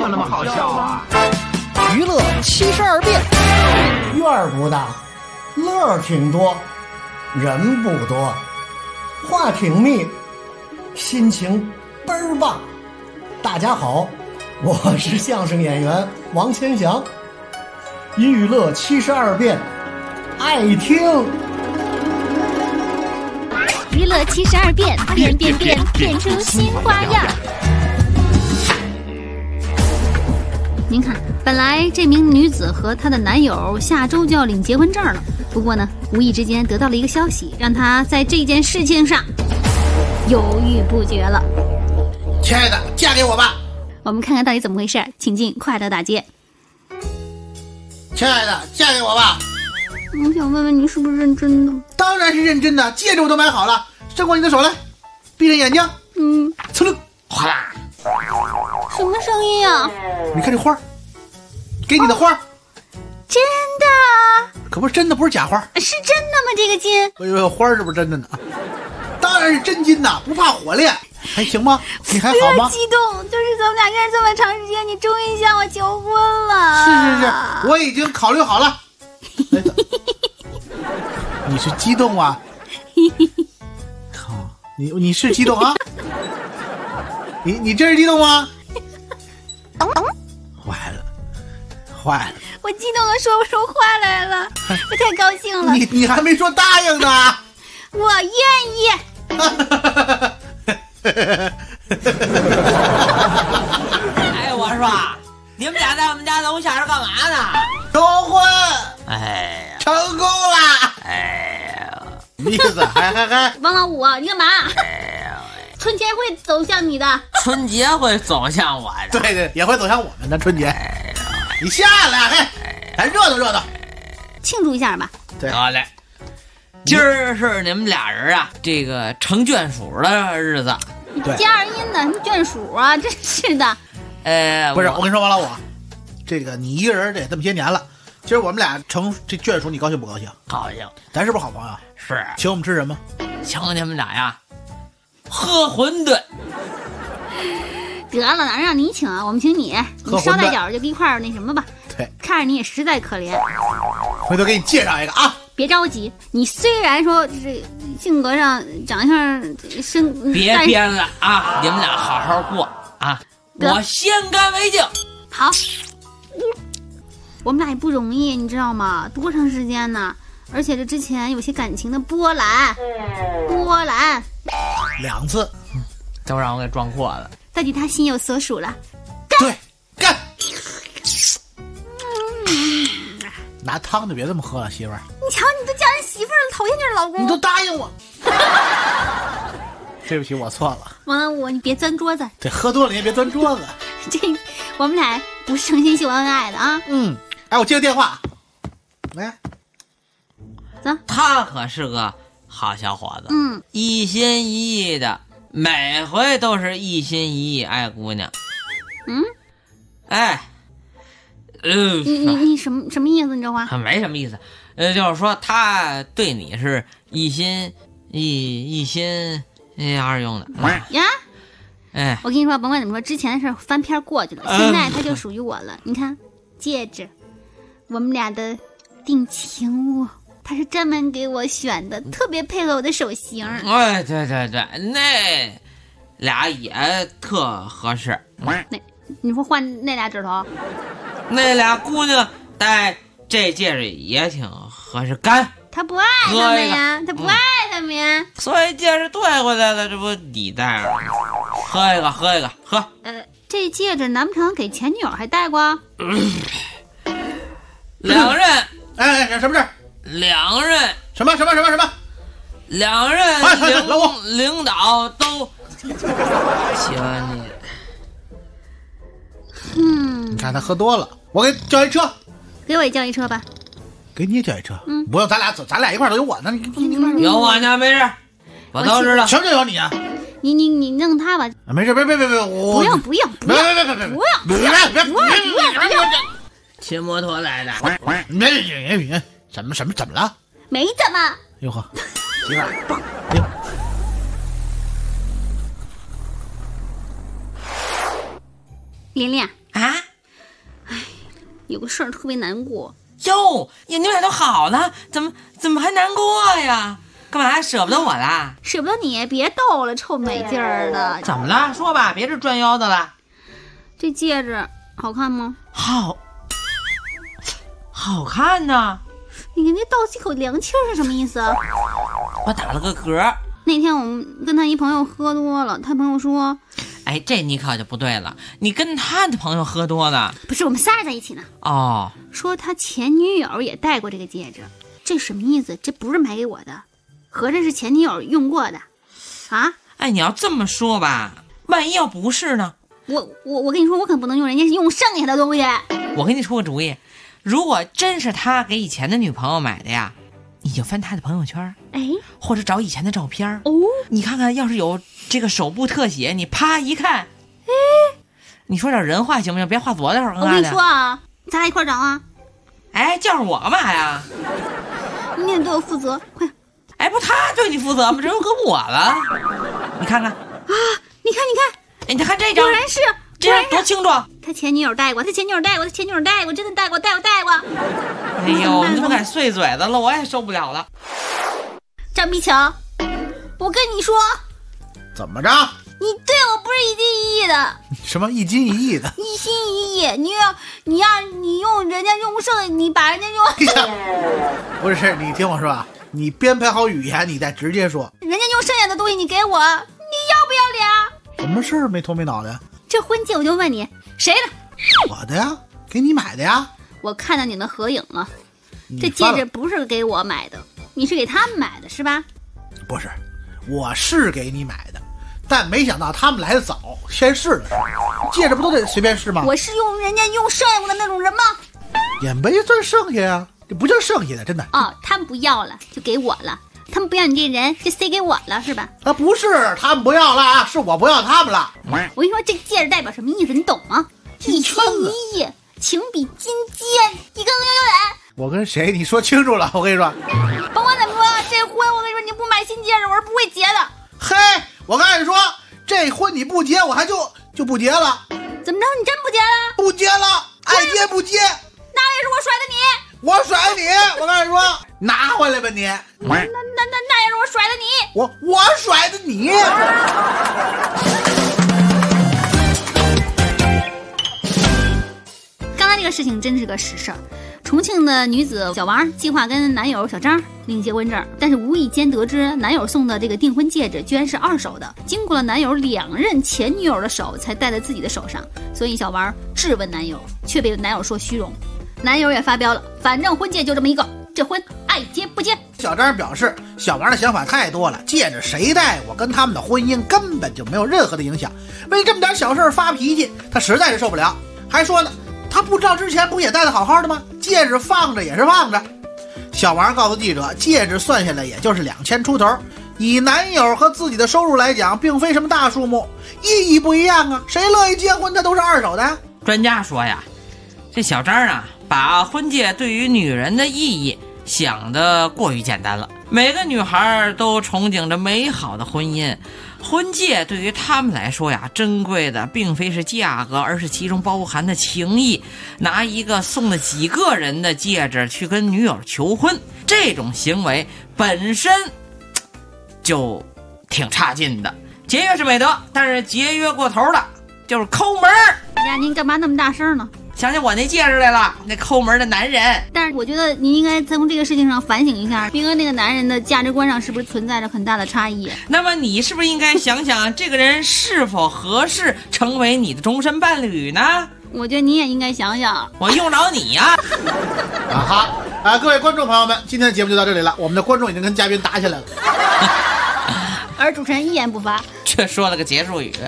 么那么好笑啊？ 娱乐72变， 院儿不大，乐儿挺多，人不多，话挺密，心情倍儿棒。大家好，我是相声演员王千祥，娱乐72变，爱听。 娱乐72变，变变变，变出新花样。您看，本来这名女子和她的男友下周就要领结婚证了，不过呢，无意之间得到了一个消息，让她在这件事情上犹豫不决了。 亲爱的，嫁给我吧！ 我们看看到底怎么回事，请进快乐大街。 亲爱的，嫁给我吧！ 我想问问你是不是认真的？ 当然是认真的，戒指我都买好了，伸过你的手来，闭上眼睛，呲溜，哗啦。 什么声音啊？ 你看这花，给你的花， 真的？ 可不是真的，不是假花。 是真的吗？这个金？ 我以为花是不是真的呢？当然是真金呐，不怕火炼，还行吗？你还好吗？ 激动，就是咱们俩认识这么长时间，你终于向我求婚了。 是，我已经考虑好了。你是激动啊？好，你是激动啊？你真是激动吗？坏了！ 我激动的说不出话来了，我太高兴了。 你还没说答应呢。 我愿意。 哎，我说，你们俩在我们家楼下是干嘛呢？ 求婚。 哎呀， 成功了。 哎呀， 意思还。 王老五，你干嘛？ 哎呀， 春节会走向你的。 春节会走向我的。 对，也会走向我们的春节。 哎呀， 你下来，嘿，咱热闹， 庆祝一下吧。 对， 好嘞。今儿是你们俩人啊，这个成眷属的日子。 对， 加二音呢，眷属啊，真是的。 不是，我跟你说，王老五，这个你一个人得这么些年了，今儿我们俩成这眷属，你高兴不高兴？ 高兴。 咱是不是好朋友？ 是。 请我们吃什么？ 请你们俩呀，喝馄饨。 得了，哪让你请啊？我们请你，你捎带脚就一块儿那什么吧。 对， 看着你也实在可怜。 回头给你介绍一个啊。 别着急，你虽然说这性格上、长相、 别编了啊！你们俩好好过啊！我先干为敬。 好，我们俩也不容易，你知道吗？多长时间呢？而且这之前有些感情的波澜 2次， 都让我给撞破了。 到底他心有所属了。 对，干！拿汤就别这么喝了，媳妇儿。 你瞧，你都叫人媳妇儿了，讨厌就是老公。 你都答应我。对不起，我错了。 王老五，你别钻桌子。 对，喝多了你也别钻桌子。 我们俩不是诚心秀恩爱的啊。 哎，我接个电话。来， 走。 他可是个好小伙子。一心一意的，每回都是一心一意爱姑娘。哎。 你什么意思？你这话没什么意思，就是说他对你是一心二用的呀。 哎， 我跟你说，甭管怎么说，之前的事翻篇过去了，现在他就属于我了。你看，戒指，我们俩的定情物，他是专门给我选的，特别配合我的手型。 哎，对，那俩也特合适。 你说换那俩指头？ 那俩姑娘戴这戒指也挺合适，干。 他不爱他们呀，他不爱他们呀， 所以戒指兑回来了，这不你戴着？喝一个，喝。 这戒指难不成给前女友还戴过？ 两任， 哎，什么事？ 两任什么？ 两任领导都喜欢你。 你看他喝多了，我给叫一车， 给我也叫一车吧。 给你也叫一车，不用，咱俩走，咱俩一块儿都有我呢。 有我呢，没事，我都知道。 全就有你啊！ 你弄他吧。 没事，别，我不用，别， 骑摩托来的。 怎么了？ 没怎么。 哟呵，媳妇儿， 琳琳， 啊？ 有个事儿特别难过。 哟，你们俩都好了，怎么还难过呀？干嘛还舍不得我啦？ 舍不得你，别逗了，臭没劲儿的。 怎么了？说吧，别这转腰的了。 这戒指好看吗？ 好看呢。 你看这倒吸口凉气儿是什么意思啊？ 我打了个嗝。 那天我们跟他一朋友喝多了，他朋友说， 哎，这你可就不对了，你跟他的朋友喝多了？ 不是，我们仨人在一起呢。 哦， 说他前女友也戴过这个戒指，这什么意思？这不是买给我的，合着是前女友用过的啊？ 哎，你要这么说吧，万一要不是呢？ 我跟你说，我可不能用人家用剩下的东西。 我给你出个主意，如果真是他给以前的女朋友买的呀，你就翻他的朋友圈，或者找以前的照片你看看，要是有这个手部特写，你啪一看，你说点人话行不行？别话左点。 我跟你说啊，咱俩一块找啊。 哎，叫上我干嘛呀？ 你得对我负责，快！ 哎，不，他对你负责吗？这又搁我了。你看看啊， 你看， 哎，你看这张， 果然是， 这张多清楚。 他前女友戴过，真的戴过。 哎呦，你怎么敢碎嘴子了？我也受不了了。 张碧乔，我跟你说， 怎么着？ 你对我不是一心一意的。 什么一心一意的？ 一心一意，你用人家用剩，你把人家用。 不是，你听我说啊，你编排好语言，你再直接说。 人家用剩下的东西你给我，你要不要脸？ 什么事儿没头没脑的？ 这婚戒我就问你，谁的？ 我的呀，给你买的呀。 我看到你的合影了，这戒指不是给我买的，你是给他们买的是吧？ 不是，我是给你买的，但没想到他们来的早，先试了试。戒指不都得随便试吗？ 我是人家用剩下过的那种人吗？ 也没算剩下呀，这不叫剩下的，真的。 哦，他们不要了，就给我了。他们不要你这人，就塞给我了，是吧？ 啊，不是，他们不要了啊，是我不要他们了。 我跟你说，这戒指代表什么意思，你懂吗？一心一意，情比金坚，一个永远。 我跟谁？你说清楚了，我跟你说。 甭管怎么说，这婚我跟你说，你不买新戒指，我是不会结的。 嘿，我跟你说，这婚你不结，我还就不结了。 怎么着？你真不结了？ 不结了，爱结不结。 那也是我甩的你。 我甩你，我跟你说，拿回来吧你。 那也是我甩的你。 我甩的你。 刚才这个事情真是个实事儿。重庆的女子小王计划跟男友小张领结婚证，但是无意间得知男友送的这个订婚戒指居然是2手的，经过了男友2任前女友的手才戴在自己的手上，所以小王质问男友，却被男友说虚荣。男友也发飙了，反正婚戒就这么一个，这婚爱结不结。 小张表示，小王的想法太多了，戒指谁戴，我跟他们的婚姻根本就没有任何的影响。为这么点小事发脾气，他实在是受不了。还说呢，他不知道之前不也戴得好好的吗？戒指放着也是放着。小王告诉记者，戒指算下来也就是2000出头，以男友和自己的收入来讲，并非什么大数目，意义不一样啊。谁乐意结婚，他都是2手的。 专家说呀，这小张啊，把婚戒对于女人的意义想得过于简单了。每个女孩都憧憬着美好的婚姻，婚戒对于他们来说呀，珍贵的并非是价格，而是其中包含的情谊。拿一个送了几个人的戒指去跟女友求婚，这种行为本身就挺差劲的。节约是美德，但是节约过头了就是抠门儿。 呀，您干嘛那么大声呢？ 想起我那戒指来了，那抠门的男人。 但是我觉得您应该从这个事情上反省一下，您跟那个男人的价值观上是不是存在着很大的差异？ 那么你是不是应该想想，这个人是否合适成为你的终身伴侣呢？ 我觉得你也应该想想。 我用着你呀！ 好啊，各位观众朋友们，今天的节目就到这里了。我们的观众已经跟嘉宾打起来了， 而主持人一言不发， 却说了个结束语。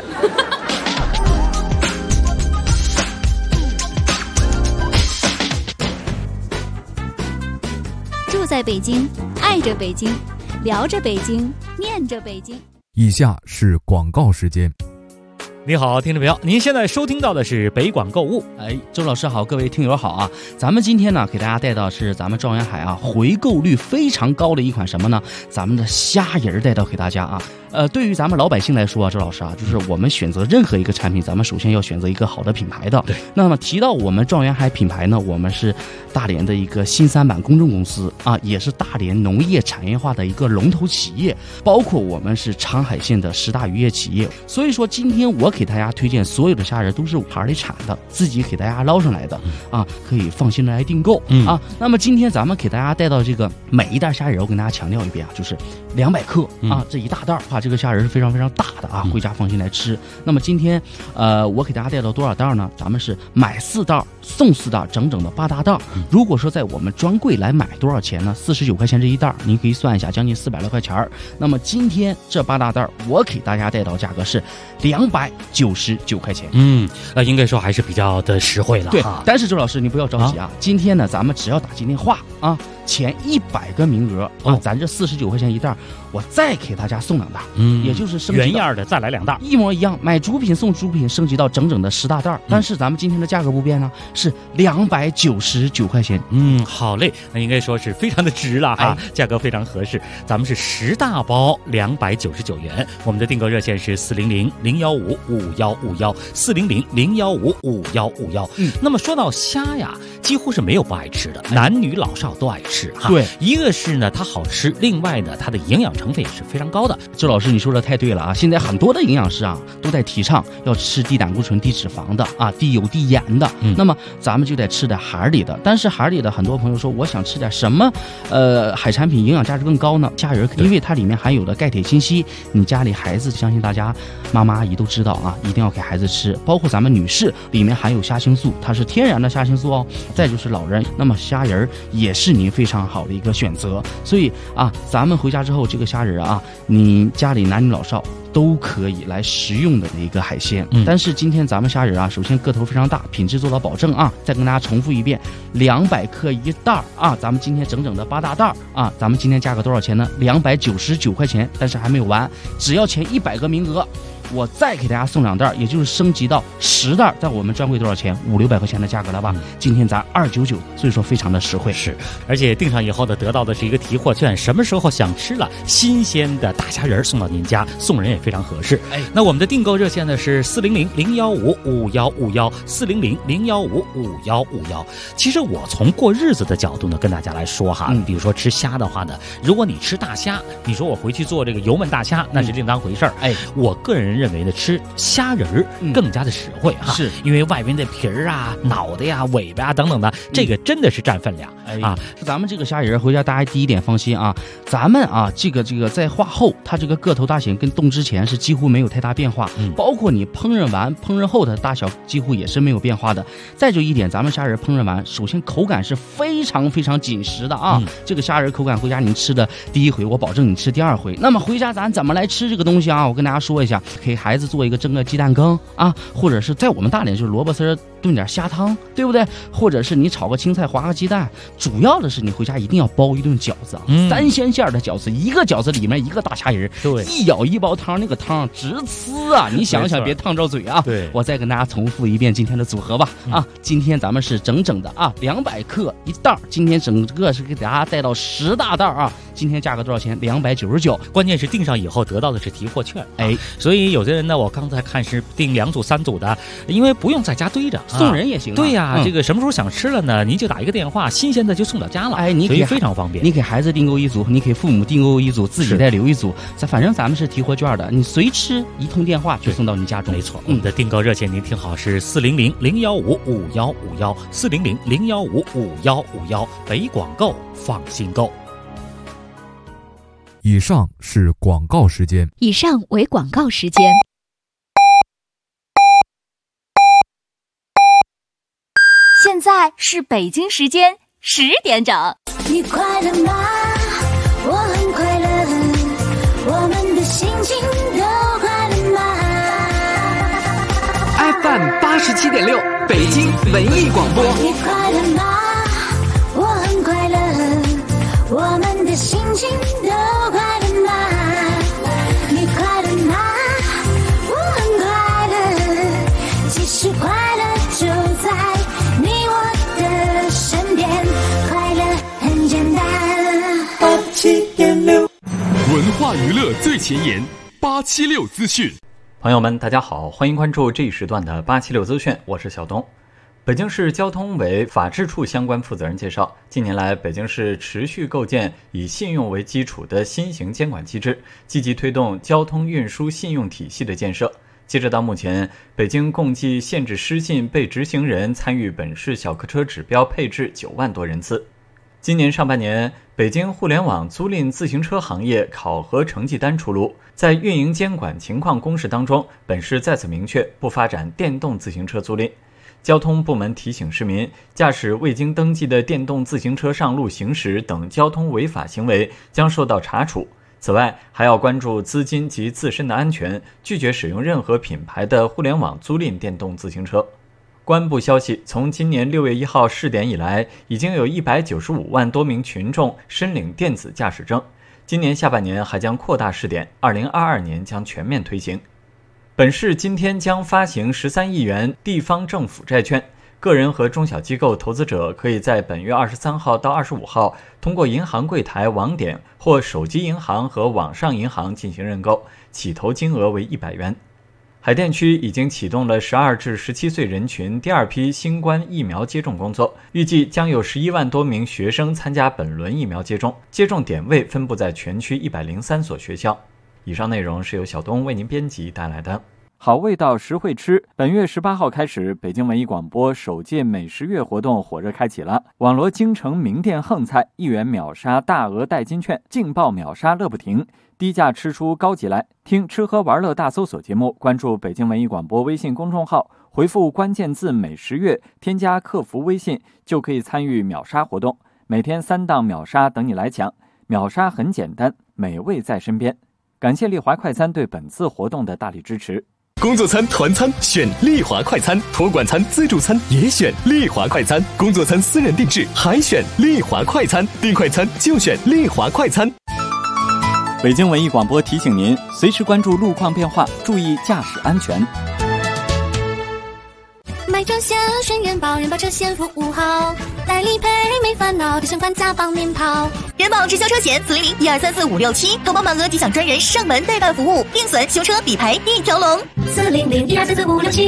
住在北京，爱着北京，聊着北京，念着北京。 以下是广告时间。 你好，听众朋友，您现在收听到的是北广购物。 周老师好，各位听友好啊！咱们今天呢，给大家带到是咱们状元海啊，回购率非常高的一款什么呢？咱们的虾仁带到给大家啊。对于咱们老百姓来说啊，周老师啊，就是我们选择任何一个产品，咱们首先要选择一个好的品牌的。 对。 那么提到我们状元海品牌呢，我们是大连的一个新三板公证公司啊，也是大连农业产业化的一个龙头企业，包括我们是长海县的10大渔业企业。所以说，今天我给大家推荐所有的虾仁都是海里产的，自己给大家捞上来的啊，可以放心的来订购啊。那么今天咱们给大家带到这个每一袋虾仁，我跟大家强调一遍啊，就是200克啊，这一大袋啊。这个虾仁是非常非常大的啊，回家放心来吃。那么今天，我给大家带到多少袋呢？咱们是买4袋送4袋，整整的8大袋。如果说在我们专柜来买多少钱呢？49块钱这一袋，您可以算一下，将近400来块钱。那么今天这8大袋，我给大家带到价格是299块钱。 应该说还是比较的实惠了。 对，但是周老师你不要着急啊，今天呢咱们只要打进电话啊，前100个名额啊，咱这49块钱一袋，我再给大家送2袋，也就是升级原样的再来2袋， 一模一样，买主品送主品，升级到整整的10大袋。但是咱们今天的价格不变呢，是299块钱。 好嘞，那应该说是非常的值了哈，价格非常合适。咱们是10大包299元，我们的订购热线是400-015-5151，400-015-5151。那么说到虾呀，几乎是没有不爱吃的，男女老少都爱吃哈。 对， 一个是呢它好吃，另外呢它的营养成分也是非常高的。 周老师你说的太对了啊！现在很多的营养师啊都在提倡要吃低胆固醇、低脂肪的啊，低油、低盐的。那么咱们就得吃点海里的。但是海里的很多朋友说，我想吃点什么海产品营养价值更高呢？虾仁，因为它里面含有的钙、铁、锌、硒，你家里孩子相信大家妈妈阿姨都知道啊，一定要给孩子吃。包括咱们女士里面含有虾青素，它是天然的虾青素哦。再就是老人，那么虾仁也是您非常好的一个选择。所以啊，咱们回家之后这个虾仁啊，你家里男女老少都可以来食用的一个海鲜。但是今天咱们虾仁啊，首先个头非常大，品质做到保证啊。再跟大家重复一遍，200克一袋啊，咱们今天整整的8大袋啊，咱们今天价格多少钱呢？299块钱。但是还没有完，只要前100个名额，我再给大家送2袋，也就是升级到10袋，在我们专柜多少钱？500-600块钱的价格了吧？今天咱299，所以说非常的实惠。 是，而且订上以后呢，得到的是一个提货券，什么时候想吃了新鲜的大虾仁送到您家，送人也非常合适。那我们的订购热线呢是400-015-5151，400-015-5151。其实我从过日子的角度呢，跟大家来说哈，比如说吃虾的话呢，如果你吃大虾，你说我回去做这个油焖大虾，那是另当回事儿。我个人认为呢，吃虾仁更加的实惠哈，是因为外边的皮儿啊、脑袋呀、尾巴啊等等的，这个真的是占分量啊。 咱们这个虾仁回家大家第一点放心啊，咱们啊这个在化后，它这个个头大小跟冻之前是几乎没有太大变化，包括你烹饪完、烹饪后的大小几乎也是没有变化的。再就一点，咱们虾仁烹饪完，首先口感是非常非常紧实的啊。这个虾仁口感回家您吃的第一回，我保证你吃第2回。那么回家咱怎么来吃这个东西啊？我跟大家说一下，给孩子做一个蒸个鸡蛋羹啊，或者是在我们大连就是萝卜丝炖点虾汤，对不对？或者是你炒个青菜、划个鸡蛋。主要的是你回家一定要包一顿饺子啊，3鲜馅的饺子，一个饺子里面一个大虾仁，对，一舀一包汤，那个汤直呲啊！你想想别烫着嘴啊。对，我再跟大家重复一遍今天的组合吧。今天咱们是整整的啊200克一袋，今天整个是给大家带到10大袋啊。今天价格多少钱？299。 关键是订上以后得到的是提货券，所以有的人呢，我刚才看是订2组、3组的，因为不用在家堆着， 送人也行。 对呀，这个什么时候想吃了呢？您就打一个电话，新鲜的就送到家了。所以非常方便。 你给孩子订购1组，你给父母订购1组，自己再留1组，反正咱们是提货券的，你随吃一通电话就送到你家中。 没错，我们的订购热线您听好是400-015-5151，400-015-5151，北广购放心购。 以上是广告时间。 以上为广告时间。 现在是北京时间10点整。 你快乐吗？我很快乐，我们的心情都快乐吗 ？FM 87.6，北京文艺广播。 你快乐吗？我很快乐，我们的心情都快乐吗？你快乐吗？我很快乐， 文化娱乐最前沿，876资讯。 朋友们，大家好，欢迎关注这一时段的876资讯，我是小东。北京市交通委法制处相关负责人介绍，近年来北京市持续构建以信用为基础的新型监管机制，积极推动交通运输信用体系的建设。截止到目前，北京共计限制失信被执行人参与本市小客车指标配置9万多人次。今年上半年，北京互联网租赁自行车行业考核成绩单出炉，在运营监管情况公示当中，本市再次明确不发展电动自行车租赁。交通部门提醒市民，驾驶未经登记的电动自行车上路行驶等交通违法行为将受到查处。此外，还要关注资金及自身的安全，拒绝使用任何品牌的互联网租赁电动自行车。公安部消息，从今年6月1号试点以来，已经有195万多名群众申领电子驾驶证。今年下半年还将扩大试点，2022年将全面推行。本市今天将发行13亿元地方政府债券，个人和中小机构投资者可以在本月23号到25号通过银行柜台网点或手机银行和网上银行进行认购，起投金额为100元。海淀区已经启动了12至17岁人群第二批新冠疫苗接种工作，预计将有11万多名学生参加本轮疫苗接种，接种点位分布在全区103所学校。以上内容是由小东为您编辑带来的。好味道实惠吃，本月18号开始，北京文艺广播首届美食月活动火热开启了。网罗京城名店横菜，1元秒杀大额代金券，劲爆秒杀乐不停，低价吃出高级来。听吃喝玩乐大搜索节目，关注北京文艺广播微信公众号，回复关键字美食月，添加客服微信就可以参与秒杀活动，每天3档秒杀等你来抢。秒杀很简单，美味在身边。感谢丽华快餐对本次活动的大力支持。 工作餐、团餐选丽华快餐，托管餐、自助餐也选丽华快餐，工作餐私人定制还选丽华快餐，订快餐就选丽华快餐。 北京文艺广播提醒您，随时关注路况变化，注意驾驶安全。 买车险选元宝，元宝车险服务好，来理赔没烦恼，提升款价帮您跑。 元宝直销车险400-1234567，投保满额即享专人上门代办服务，定损、修车、理赔一条龙。 400-1234567。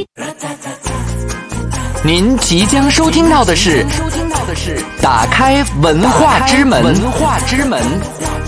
您即将收听到的是打开文化之门。